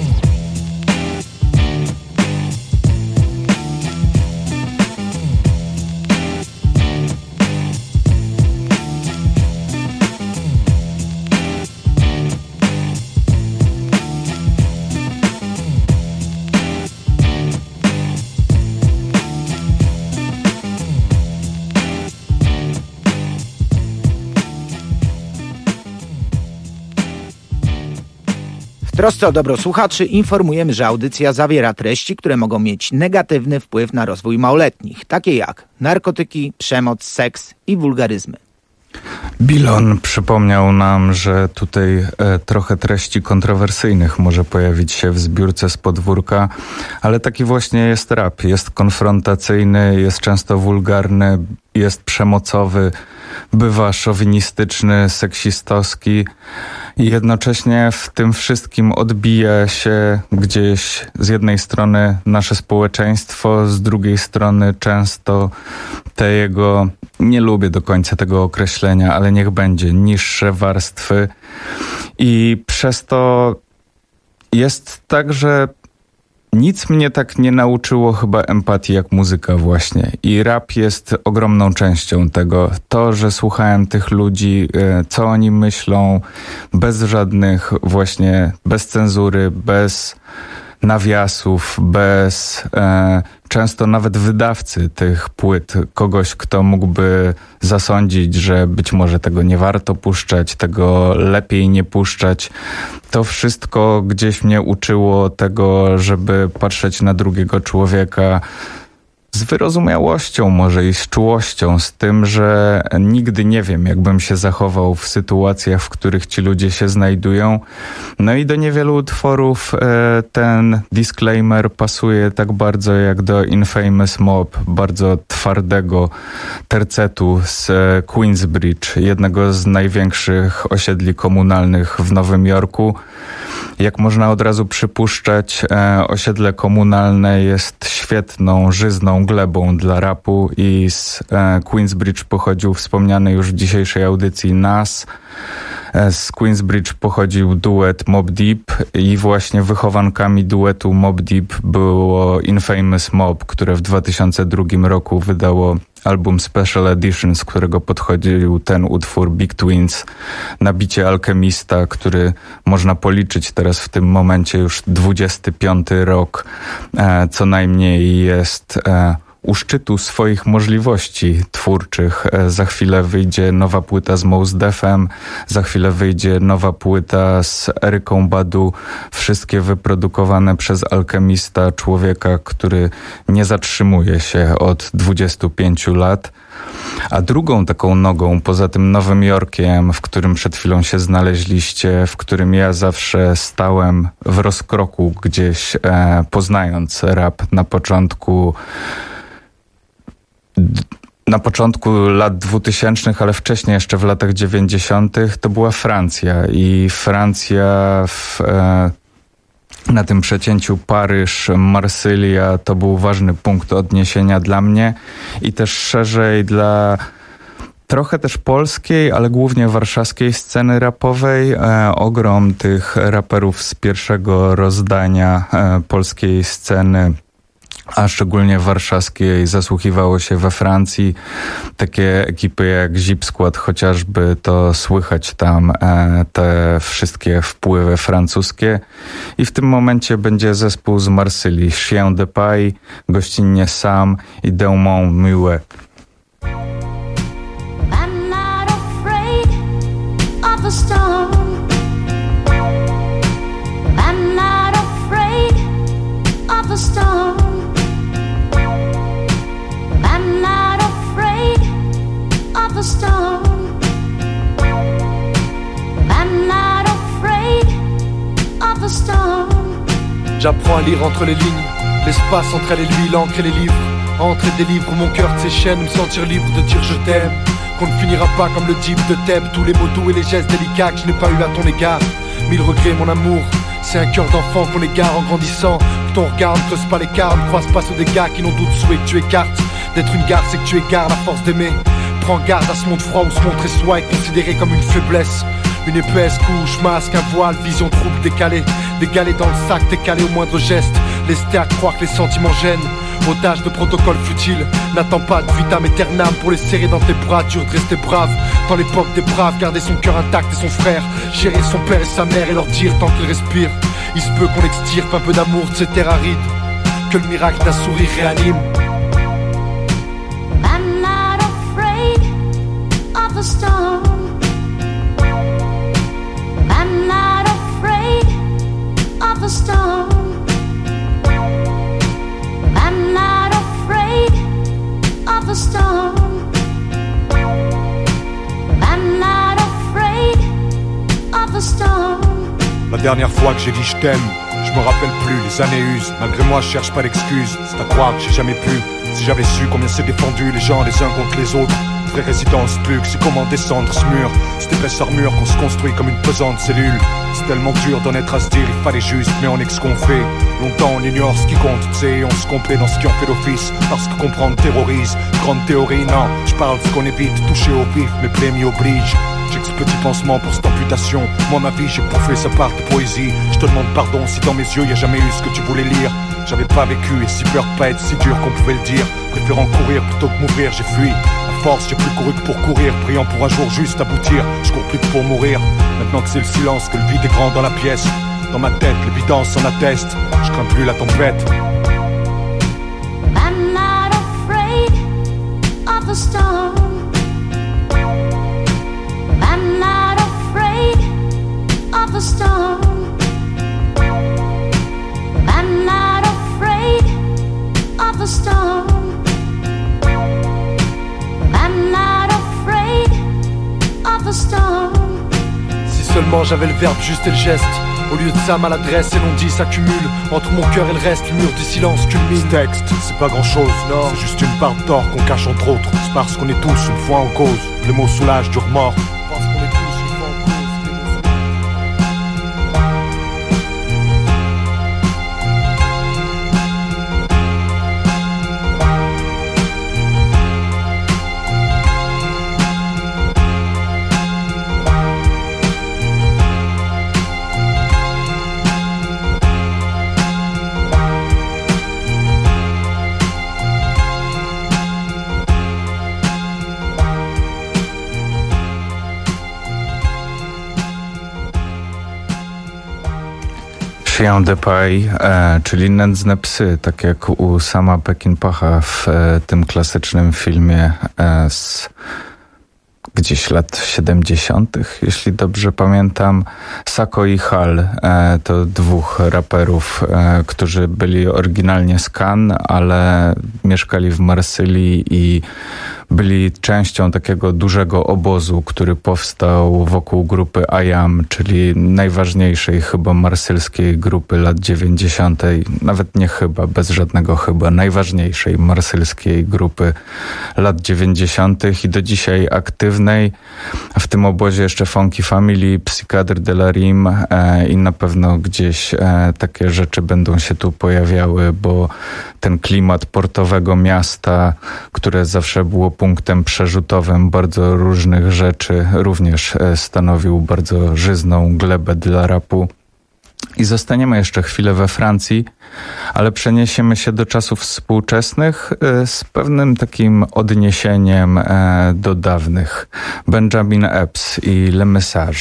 trosce o dobro słuchaczy informujemy, że audycja zawiera treści, które mogą mieć negatywny wpływ na rozwój małoletnich, takie jak narkotyki, przemoc, seks i wulgaryzmy. Bilon przypomniał nam, że tutaj e, trochę treści kontrowersyjnych może pojawić się w zbiórce z podwórka, ale taki właśnie jest rap. Jest konfrontacyjny, jest często wulgarny, jest przemocowy, bywa szowinistyczny, seksistowski i jednocześnie w tym wszystkim odbija się gdzieś z jednej strony nasze społeczeństwo, z drugiej strony często te jego, nie lubię do końca tego określenia, ale niech będzie, niższe warstwy i przez to jest tak, że nic mnie tak nie nauczyło chyba empatii jak muzyka właśnie. I rap jest ogromną częścią tego. To, że słuchałem tych ludzi, co oni myślą, bez żadnych właśnie, bez cenzury, bez nawiasów, bez e, często nawet wydawcy tych płyt, kogoś, kto mógłby zasądzić, że być może tego nie warto puszczać, tego lepiej nie puszczać. To wszystko gdzieś mnie uczyło tego, żeby patrzeć na drugiego człowieka z wyrozumiałością może i z czułością, z tym, że nigdy nie wiem, jakbym się zachował w sytuacjach, w których ci ludzie się znajdują. No i do niewielu utworów e, ten disclaimer pasuje tak bardzo jak do Infamous Mob, bardzo twardego tercetu z e, Queensbridge, jednego z największych osiedli komunalnych w Nowym Jorku. Jak można od razu przypuszczać, e, osiedle komunalne jest świetną, żyzną glebą dla rapu i z e, Queensbridge pochodził wspomniany już w dzisiejszej audycji Nas. E, z Queensbridge pochodził duet Mobb Deep i właśnie wychowankami duetu Mobb Deep było Infamous Mob, które w dwa tysiące drugim roku wydało album Special Edition, z którego podchodził ten utwór Big Twins na bicie Alchemista, który można policzyć teraz w tym momencie już dwudziesty piąty rok, e, co najmniej jest e, u szczytu swoich możliwości twórczych. E, za chwilę wyjdzie nowa płyta z Mos Defem, za chwilę wyjdzie nowa płyta z Eryką Badu, wszystkie wyprodukowane przez Alchemista, człowieka, który nie zatrzymuje się od dwudziestu pięciu lat. A drugą taką nogą, poza tym Nowym Jorkiem, w którym przed chwilą się znaleźliście, w którym ja zawsze stałem w rozkroku gdzieś, e, poznając rap na początku na początku lat dwutysięcznych, ale wcześniej jeszcze w latach dziewięćdziesiątych, to była Francja i Francja w e, na tym przecięciu Paryż, Marsylia to był ważny punkt odniesienia dla mnie i też szerzej dla trochę też polskiej, ale głównie warszawskiej sceny rapowej. E, ogrom tych raperów z pierwszego rozdania e, polskiej sceny, a szczególnie warszawskiej, zasłuchiwało się we Francji. Takie ekipy jak Zip Squad chociażby, to słychać tam e, te wszystkie wpływy francuskie. I w tym momencie będzie zespół z Marsylii, Chien de Paille, gościnnie Sam i Delmont Muet. I'm not afraid of the storm. I'm not afraid of the storm. I'm not afraid of the storm. I'm not afraid of the storm. J'apprends à lire entre les lignes, l'espace entre elle et lui, l'encre et les livres. Entre et délivre mon cœur de ses chaînes, me sentir libre de dire je t'aime. Qu'on ne finira pas comme le type de thème, tous les mots doux et les gestes délicats que je n'ai pas eu à ton égard. Mille regrets mon amour, c'est un cœur d'enfant qu'on égare en grandissant. Que ton regard ne creuse pas l'écart, ne croise pas sur des gars qui n'ont doute souhait que tu écartes. D'être une gare, c'est que tu égares à force d'aimer. Prends garde à ce monde froid où se montrer soi est considéré comme une faiblesse. Une épaisse couche, masque, un voile, vision trouble décalée. Dégalé dans le sac, décalé au moindre geste. Laisse-t à croire que les sentiments gênent. Otage de protocole futile. N'attends pas de vitam aeternam pour les serrer dans tes bras. Dur de rester brave dans l'époque des braves. Garder son cœur intact et son frère. Gérer son père et sa mère et leur dire tant qu'ils respirent. Il se peut qu'on extirpe un peu d'amour de ces terres arides. Que le miracle d'un sourire réanime. I'm not afraid of the storm. I'm not afraid dernière fois que j'ai dit je t'aime, je me rappelle plus, les années usent. Malgré moi je cherche pas d'excuses, c'est à croire que j'ai jamais pu. Si j'avais su combien c'est défendu les gens les uns contre les autres. Vraie résidence plus que c'est comment descendre ce mur. Cette épaisse armure qu'on se construit comme une pesante cellule. C'est tellement dur d'en être à se dire il fallait juste, mais on est que ce qu'on fait. Longtemps on ignore ce qui compte, tu sais, on se complaît dans ce qui en fait l'office. Parce que comprendre terrorise, grande théorie, non. Je parle de ce qu'on évite, toucher au vif, mes plaies m'y obligent. J'ai que ce petit pansement pour cette amputation. Moi ma vie j'ai bouffé sa part de poésie. Je te demande pardon si dans mes yeux y a jamais eu ce que tu voulais lire. J'avais pas vécu et si peur de pas être si dur qu'on pouvait le dire. Préférant courir plutôt que m'ouvrir, j'ai fui. À force j'ai plus couru que pour courir, priant pour un jour juste aboutir. Je cours plus que pour mourir. Maintenant que c'est le silence, que le vide est grand dans la pièce. Dans ma tête, l'évidence s'en atteste. Je crains plus la tempête. I'm not afraid of the storm. I'm not afraid of the storm. I'm not afraid of the storm. I'm not afraid of the storm. Si seulement j'avais le verbe juste et le geste. Au lieu de ça, maladresse et non dit s'accumule. Entre mon cœur et le reste, le mur du silence culmine. Ce texte, c'est pas grand chose, non. C'est juste une part de tort qu'on cache entre autres. C'est parce qu'on est tous une fois en cause. Les mots soulagent du remords. Parce qu'on est tous une fois en cause. Chien de Paille, e, czyli nędzne psy, tak jak u Sama Peckinpaha w e, tym klasycznym filmie e, z gdzieś lat siedemdziesiątych, jeśli dobrze pamiętam. Sako i Hal e, to dwóch raperów, e, którzy byli oryginalnie z Cannes, ale mieszkali w Marsylii i byli częścią takiego dużego obozu, który powstał wokół grupy I Am, czyli najważniejszej chyba marsylskiej grupy lat dziewięćdziesiątych, nawet nie chyba, bez żadnego chyba, najważniejszej marsylskiej grupy lat dziewięćdziesiątych i do dzisiaj aktywnej. W tym obozie jeszcze Funky Family, Psychiatre de la Rime e, i na pewno gdzieś e, takie rzeczy będą się tu pojawiały, bo ten klimat portowego miasta, które zawsze było punktem przerzutowym bardzo różnych rzeczy, również stanowił bardzo żyzną glebę dla rapu. I zostaniemy jeszcze chwilę we Francji, ale przeniesiemy się do czasów współczesnych z pewnym takim odniesieniem do dawnych. Benjamin Epps i Le Message.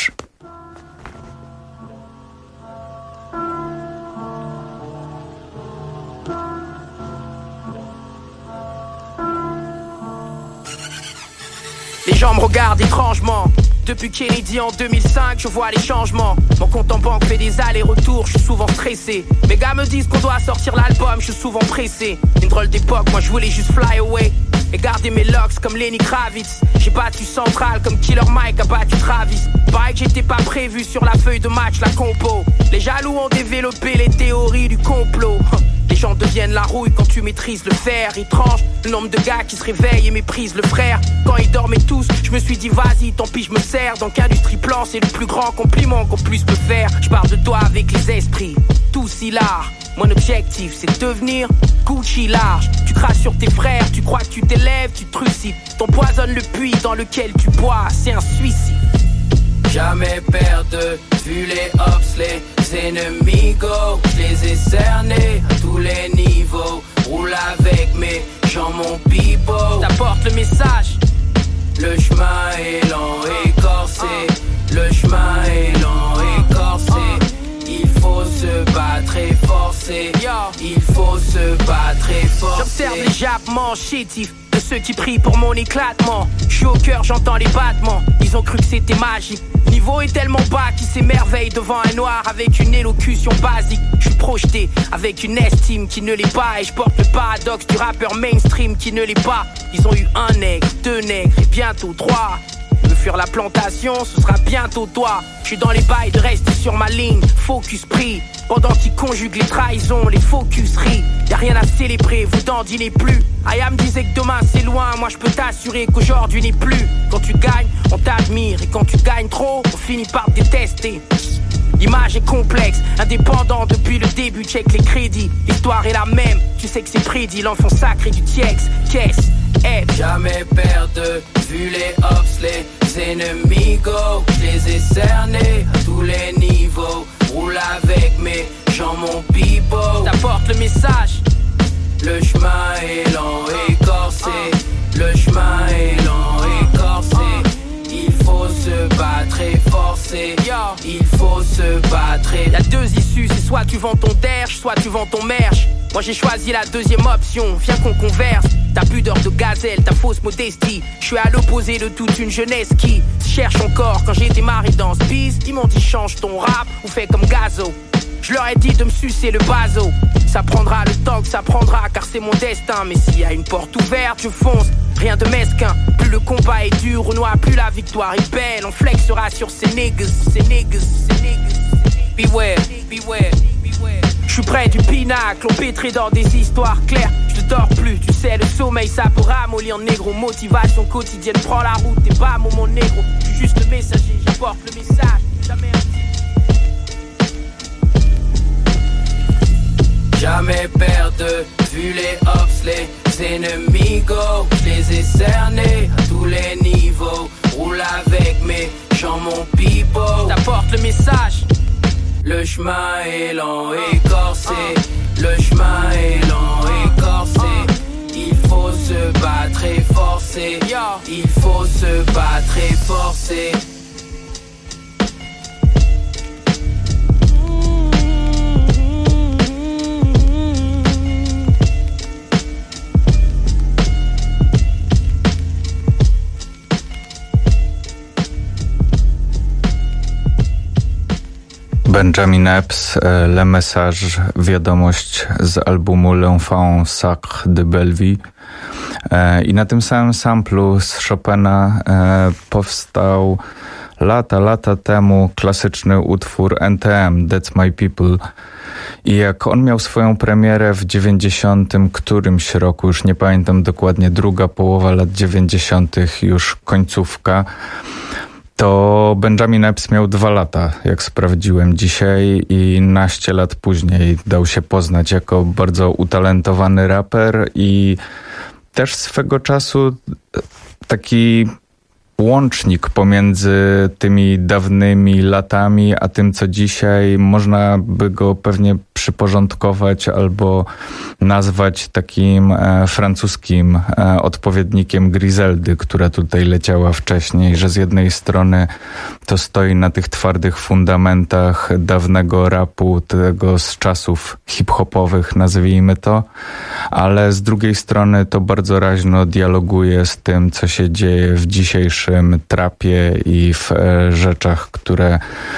Les gens me regardent étrangement. Depuis Kennedy en deux mille cinq, je vois les changements. Mon compte en banque fait des allers-retours, je suis souvent stressé. Mes gars me disent qu'on doit sortir l'album, je suis souvent pressé. Une drôle d'époque, moi je voulais juste fly away et garder mes locks comme Lenny Kravitz. J'ai battu Central comme Killer Mike a battu Travis. Pareil que j'étais pas prévu sur la feuille de match, la compo. Les jaloux ont développé les théories du complot. Les gens deviennent la rouille quand tu maîtrises le fer. Étrange, le nombre de gars qui se réveillent et méprisent le frère. Quand ils dormaient tous, je me suis dit vas-y, tant pis je me sers. Donc Industrie Plan, c'est le plus grand compliment qu'on puisse me faire. Je parle de toi avec les esprits, tous hilar. Mon objectif c'est de devenir Gucci large. Tu crasses sur tes frères, tu crois que tu t'élèves, tu trucides. T'empoisonnes le puits dans lequel tu bois, c'est un suicide. Jamais perdre vu les hops, les ennemis go. Je les ai cernés à tous les niveaux. Roule avec mes gens, mon bibo. T'apporte le message. Le chemin est lent, écorcé. Le chemin est lent, écorcé. Il faut se battre et forcer. Il faut se battre et forcer. J'observe les jappements chétifs de ceux qui prient pour mon éclatement. Je suis au cœur, j'entends les battements. Ils ont cru que c'était magique. Le niveau est tellement bas qu'ils s'émerveillent devant un noir avec une élocution basique. Je suis projeté avec une estime qui ne l'est pas. Et je porte le paradoxe du rappeur mainstream qui ne l'est pas. Ils ont eu un nègre, deux nègres et bientôt trois. Me fuir la plantation, ce sera bientôt toi. Je suis dans les bails de rester sur ma ligne, focus pris. Pendant qu'ils conjuguent les trahisons, les focus rient. Y'a rien à célébrer, vous dandinez plus. Aya me disait que demain c'est loin, moi je peux t'assurer qu'aujourd'hui n'est plus. Quand tu gagnes, on t'admire, et quand tu gagnes trop, on finit par te détester. L'image est complexe, indépendant depuis le début, check les crédits. L'histoire est la même, tu sais que c'est prédit, l'enfant sacré du Tiex. Qu'est-ce est jamais perdre vu les hops, les ennemis go. Je les ai cernés à tous les niveaux. Roule avec mes gens, mon people. T'apporte le message. Le chemin est lent, écorcé. Le chemin est lent, écorcé. Il faut se battre et forcer. Il faut se battre et... Y'a deux issues, c'est soit tu vends ton derge, soit tu vends ton merch. Moi j'ai choisi la deuxième option, viens qu'on converse. Ta pudeur de gazelle, ta fausse modestie. Je suis à l'opposé de toute une jeunesse qui cherche encore. Quand j'ai démarré dans ce biz, ils m'ont dit change ton rap ou fais comme Gazo. Je leur ai dit de me sucer le bazo. Ça prendra le temps que ça prendra car c'est mon destin. Mais s'il y a une porte ouverte, je fonce. Rien de mesquin, plus le combat est dur, on noie, plus la victoire est belle. On flexera sur ces niggas, ces niggas, ces niggas. Beware, beware, beware. Je suis près du pinacle, on pétrit dans des histoires claires. Je ne dors plus, tu sais, le sommeil ça peut ramollir négro. Motivation quotidienne, prends la route et bam mon négro. Je suis juste le messager, j'apporte le message. Jamais Jamais perdre vu les hops, les ennemis go. Je les ai cernés à tous les niveaux. Roule avec mes gens, mon people. T'apporte le message. Le chemin est lent, écorcé. Le chemin est lent, écorcé. Il faut se battre et forcer. Il faut se battre et forcer. Benjamin Epps, Le Message, wiadomość z albumu L'Enfant Sacre de Bellevue. I na tym samym samplu z Chopina powstał lata, lata temu klasyczny utwór N T M, That's My People. I jak on miał swoją premierę w dziewięćdziesiątym którymś roku, już nie pamiętam dokładnie, druga połowa lat dziewięćdziesiątych, już końcówka, to Benjamin Epps miał dwa lata, jak sprawdziłem dzisiaj, i naście lat później dał się poznać jako bardzo utalentowany raper i też swego czasu taki łącznik pomiędzy tymi dawnymi latami a tym, co dzisiaj. Można by go pewnie przyporządkować albo nazwać takim e, francuskim e, odpowiednikiem Griseldy, która tutaj leciała wcześniej, że z jednej strony to stoi na tych twardych fundamentach dawnego rapu, tego z czasów hip-hopowych, nazwijmy to, ale z drugiej strony to bardzo raźno dialoguje z tym, co się dzieje w dzisiejszym trapie i w e, rzeczach, które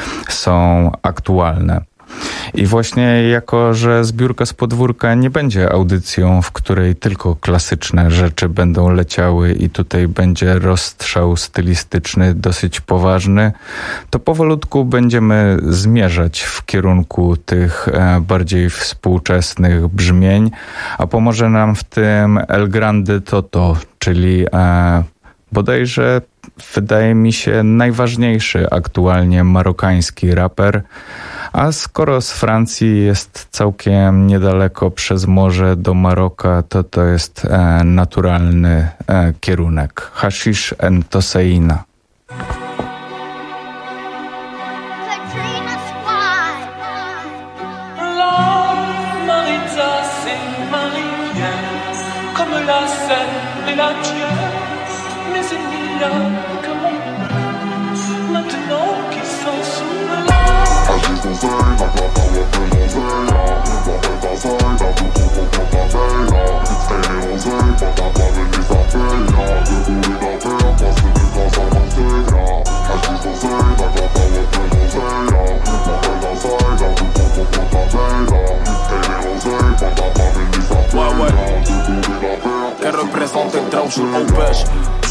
są aktualne. I właśnie jako, że zbiórka z podwórka nie będzie audycją, w której tylko klasyczne rzeczy będą leciały i tutaj będzie rozstrzał stylistyczny dosyć poważny, to powolutku będziemy zmierzać w kierunku tych e, bardziej współczesnych brzmień, a pomoże nam w tym El Grande Toto, czyli e, bodajże wydaje mi się najważniejszy aktualnie marokański raper, a skoro z Francji jest całkiem niedaleko przez morze do Maroka, to to jest e, naturalny e, kierunek. Hashish and Toseina. Ouais ouais, elle représente un drone sur mon pêche.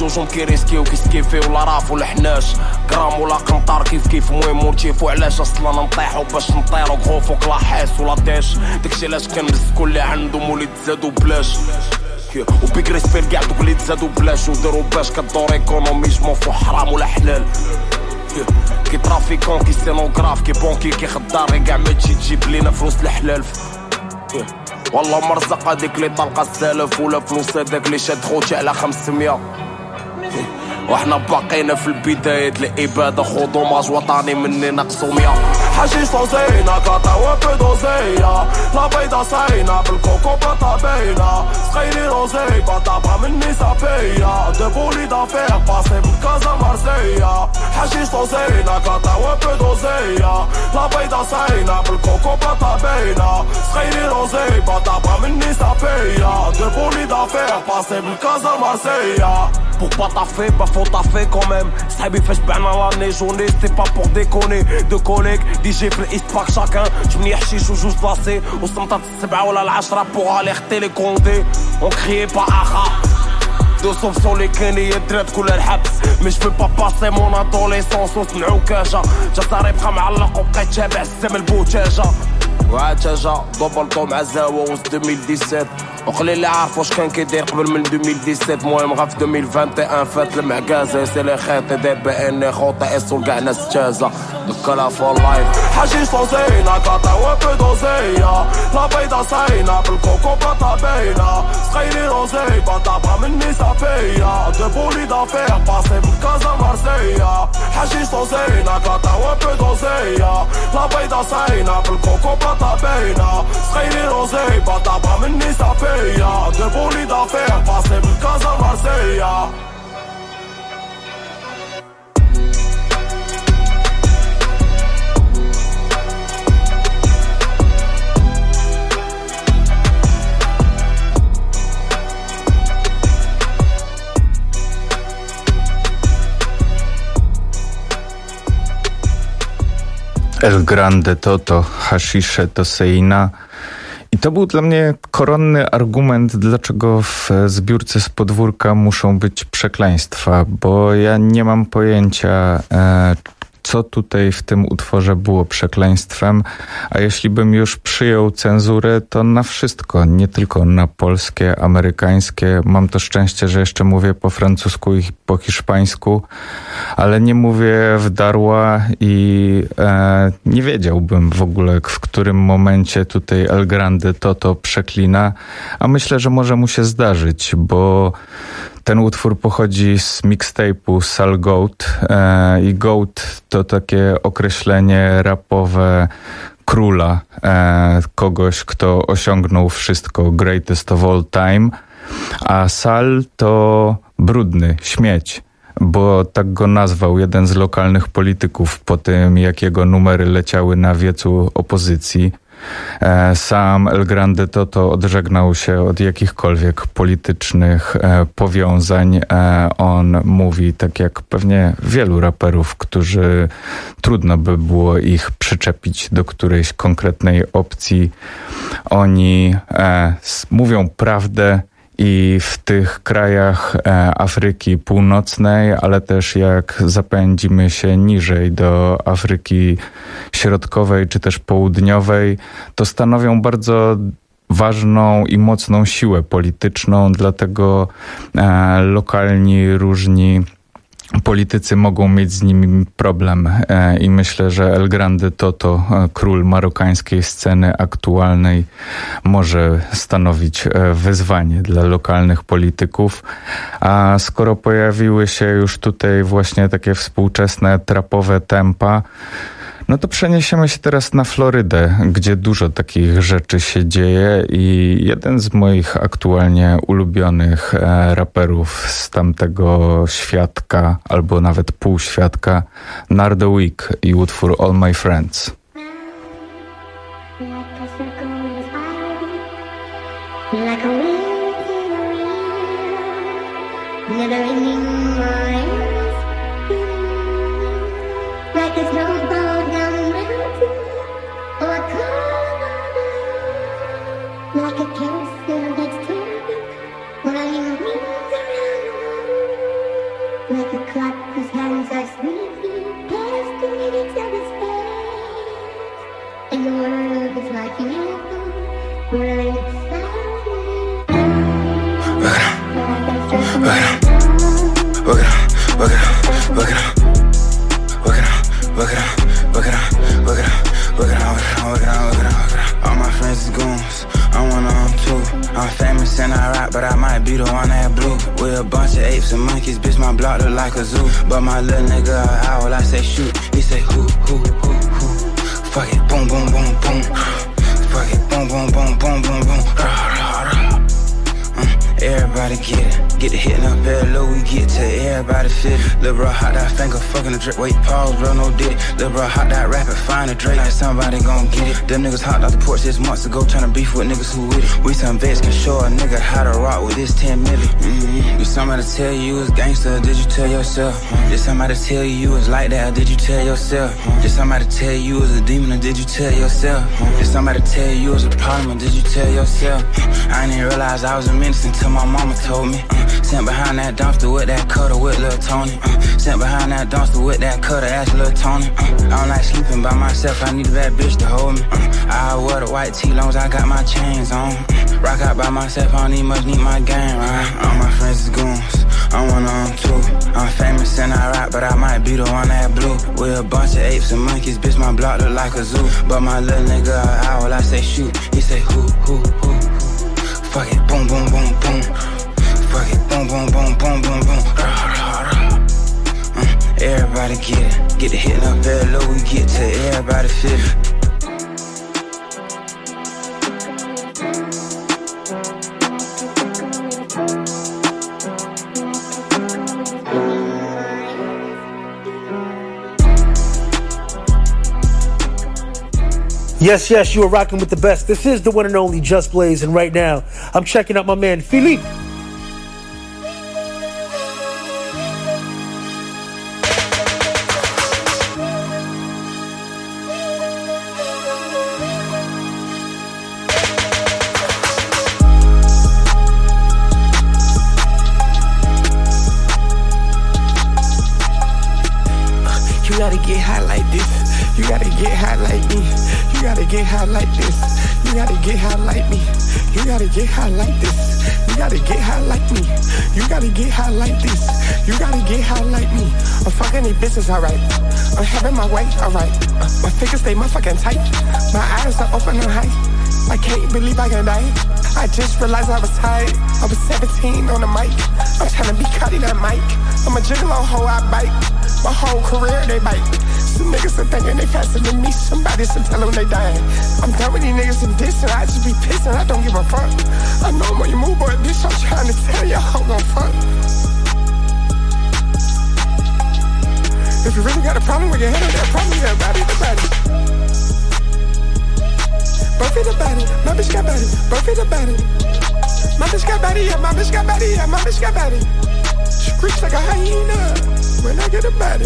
جوجهم كيريسكيو كيسكيفيو لا راف ولا حناش كرام ولا قنطار كيف كيف مهم ونشيفو علاش اصلا نطيحو باش نطيرو غو فوق لاحيس ولا ديش داكشي علاش كنمس كل عندهم وليد زادو بلاش وبيك ريسبير كاع دوك اللي تزادو بلاش وديرو باش كدور ايكونومي جموفو حرام ولا حلال كي ترافيكون كي سينوغراف كي بونكي كي خدار كاع ما تجي تجيب لينا فلوس الحلال والله مرزق هذيك اللي طلقه السالف ولا فلوس هذاك اللي شاد خوتي على خمسمية وحنا باقينا في البداية الإبادة خو دوماج وطني مني نقصو مية حشيش صوزينا كاطاوة بدوزية لا بيضا ساينا بالكوكو بطا بينا سخيري روزي بطابا مني سابية دبولي دافير باسي بالكازا مارسية حشيش صوزينا كاطاوة بدوزية لا بيضا ساينا بالكوكو بطا بينا سخيري روزي بطابا مني سابية دبولي دافير باسي بالكازا مارسية Pour pas taffer, bah faut taffer quand même. Sabi fait j'berne à l'année journée, c'est pas pour déconner. Deux collègues, D J في l'East Park chacun. J'm'ni حشيش وجوز بلاصي وصمتات السبعة ولا العشرة pour alerter les condés. On criait pas aha. Deux sauf sur les kenny et dread كل الحبس. Mais j'peux pas passer mon adolescence وسمعو كاجا. جا صاري بقى معلق وبقيت شابع السم البوتاجة. وعتاجة ضبلتو مع زاوة وسط deux mille dix-sept وقليل اللي عارف واش كان كيدير قبل من deux mille dix-sept مهم غا في deux mille vingt et un فات المعكازة سي لي خيط دير باني خوطة اس وكاع ناس تجازة دكلا فور لايف حشيش صوزينا كاطاوة بدوزية لا بيضا ساينا بالكوكو بطا بينا سخيري روزي بطابا مني سابية دبولي دافير باسي بالكازا مارسية حشيش صوزينا كاطاوة بدوزية لا بيضا ساينا بالكوكو بطا بينا سخيري روزي بطابا مني سابية Debout lit d'affaires, passez le cas à Marseille. El Grande Toto, Hashisze Toseina. I to był dla mnie koronny argument, dlaczego w zbiórce z podwórka muszą być przekleństwa, bo ja nie mam pojęcia, e, co tutaj w tym utworze było przekleństwem, a jeśli bym już przyjął cenzurę, to na wszystko, nie tylko na polskie, amerykańskie. Mam to szczęście, że jeszcze mówię po francusku i po hiszpańsku, ale nie mówię w darła i e, nie wiedziałbym w ogóle, w którym momencie tutaj El Grande Toto przeklina, a myślę, że może mu się zdarzyć, bo ten utwór pochodzi z mixtape'u Sal Goat e, i Goat to takie określenie rapowe króla, e, kogoś, kto osiągnął wszystko, greatest of all time, a Sal to brudny, śmieć, bo tak go nazwał jeden z lokalnych polityków po tym, jak jego numery leciały na wiecu opozycji. Sam El Grande Toto odżegnał się od jakichkolwiek politycznych e, powiązań. E, on mówi, tak jak pewnie wielu raperów, którzy trudno by było ich przyczepić do którejś konkretnej opcji. Oni e, mówią prawdę i w tych krajach e, Afryki Północnej, ale też jak zapędzimy się niżej do Afryki Środkowej czy też Południowej, to stanowią bardzo ważną i mocną siłę polityczną, dlatego e, lokalni różni politycy mogą mieć z nimi problem e, i myślę, że El Grande Toto, e, król marokańskiej sceny aktualnej, może stanowić e, wyzwanie dla lokalnych polityków. A skoro pojawiły się już tutaj właśnie takie współczesne trapowe tempa, no to przeniesiemy się teraz na Florydę, gdzie dużo takich rzeczy się dzieje i jeden z moich aktualnie ulubionych e, raperów z tamtego świadka, albo nawet półświadka, Nardo Week i utwór All My Friends. Like a wind in the wind, never ending noise. Like a snowball down the mountain, or a cloud, like a carousel that's turning, while your wings around. famous and I rap, but I might be the one that blew. We're a bunch of apes and monkeys, bitch, my block look like a zoo. But my little nigga an owl, I say shoot, he say who, who, who, who. Fuck it, boom, boom, boom, boom. Fuck it, boom, boom, boom, boom, boom, boom. Rah, rah, rah. Uh, everybody get it. Get the hitting up there low, we get to everybody fit it. Lil' bro, hot that finger, fucking the drip. Wait, pause, bro, no did it. Lil' bro, hot that rapid, find a Drake. Like somebody gon' get it. Them niggas hopped off the porch six months ago, tryna beef with niggas who with it. We some vets can show a nigga how to rock with this ten million. Mm-hmm. Did somebody tell you you was gangster, did you tell yourself? Did somebody tell you you was like that, or did you tell yourself? Did somebody tell you you was a demon, or did you tell yourself? Did somebody tell you you was a problem, or did you tell yourself? I didn't realize I was a menace until my mama told me. Uh, sent behind that dumpster with that cutter with Lil' Tony. Uh, sent behind that dumpster with that cutter, ask Lil' Tony. Uh, I don't like sleeping by myself, I need a bad bitch to hold me. Uh, I wear the white tee long as I got my chains on. Uh, rock out by myself, I don't need much, need my game, right? All my friends is goons, I'm one of them too. I'm famous and I rap, but I might be the one that blew. We're a bunch of apes and monkeys, bitch, my block look like a zoo. But my little nigga an owl, I say shoot, he say who, who, who, who. Fuck it, boom, boom, boom, boom. Fuck it, boom, boom, boom, boom, boom, boom. Rah, rah, rah. Uh, everybody get it. Get the hitting up there low, we get to everybody feel it. Yes, yes, you are rocking with the best. This is the one and only Just Blaze, and right now, I'm checking out my man, Philippe. You gotta get high like this. You gotta get high like me. You gotta get high like this. You gotta get high like me. You gotta get high like this. You gotta get high like me. You gotta get high like this. You gotta get high like me. I'm fucking these bitches, alright. I'm having my way, alright. Uh, my fingers stay motherfucking tight. My eyes are open and high. I can't believe I can die. I just realized I was tired. I was seventeen on the mic. I'm trying to be cutting that mic. I'm a gigolo hoe, I bite. My whole career, they bite. Some niggas are thinking they faster than me. Somebody should tell them they dying. I'm done with these niggas and dissing. I just be pissing, I don't give a fuck. I know when you move, boy, bitch, I'm trying to tell you, hoe gon' fuck. If you really got a problem with your head, that problem, you got body to body. Both of the body, my bitch got body. Both of the body. My bitch got body, yeah, my bitch got body, yeah, my bitch got body. Screech like a hyena when I get a body.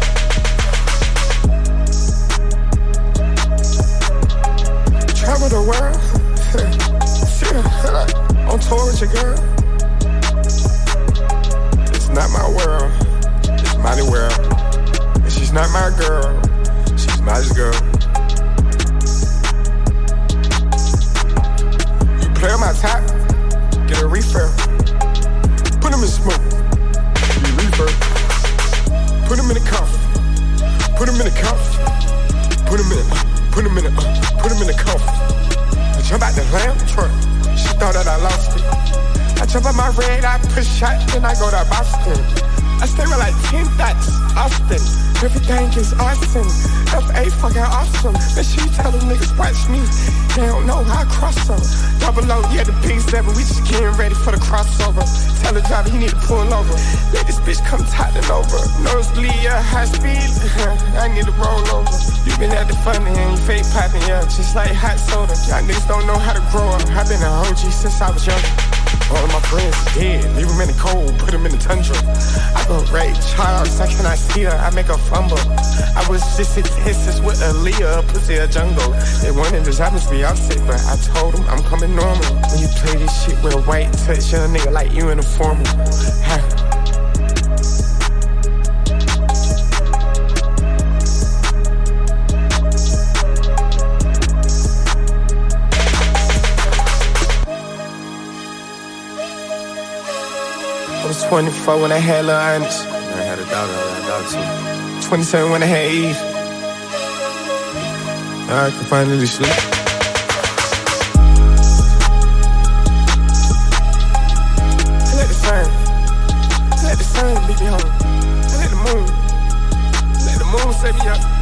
Travel the world, on tour with your girl. It's not my world, it's my world. And she's not my girl, she's my girl. You play on my top, get a refill. Put him in smoke, you reverb. Put him in a cuff, put him in a cuff. Put him in, put him in a, uh, put him in a cuff. I jump out the lamb truck, she thought that I lost it. I jump out my red, I push shot, then I go to Boston. I stay with like ten thoughts, Austin. Everything is awesome, F A fucking awesome. Make sure you tell them niggas watch me, they don't know how I cross them. Double O, yeah, the big seven, we just getting ready for the crossover. Tell the driver he need to pull over, let this bitch come toppling over. Nosebleed, yeah, high speed, I need to roll over. You been at the funny and you fake popping, yeah, just like hot soda. Y'all niggas don't know how to grow up, I been an O G since I was young. All of my friends dead, leave them in the cold, put them in the tundra. I go Ray Charles, I cannot see her, I make her fumble. I was just in Texas with Aaliyah, pussy a jungle. They wanted this happens to be upset, but I told them I'm coming normal. When you play this shit with a white touch, young nigga like you in a formal. Huh. I was twenty-four when I had Lil Ernest. I had a daughter, I had a daughter too. twenty-seven when I had Eve. Now I can finally sleep. take me home. I let the moon, let the moon set me up.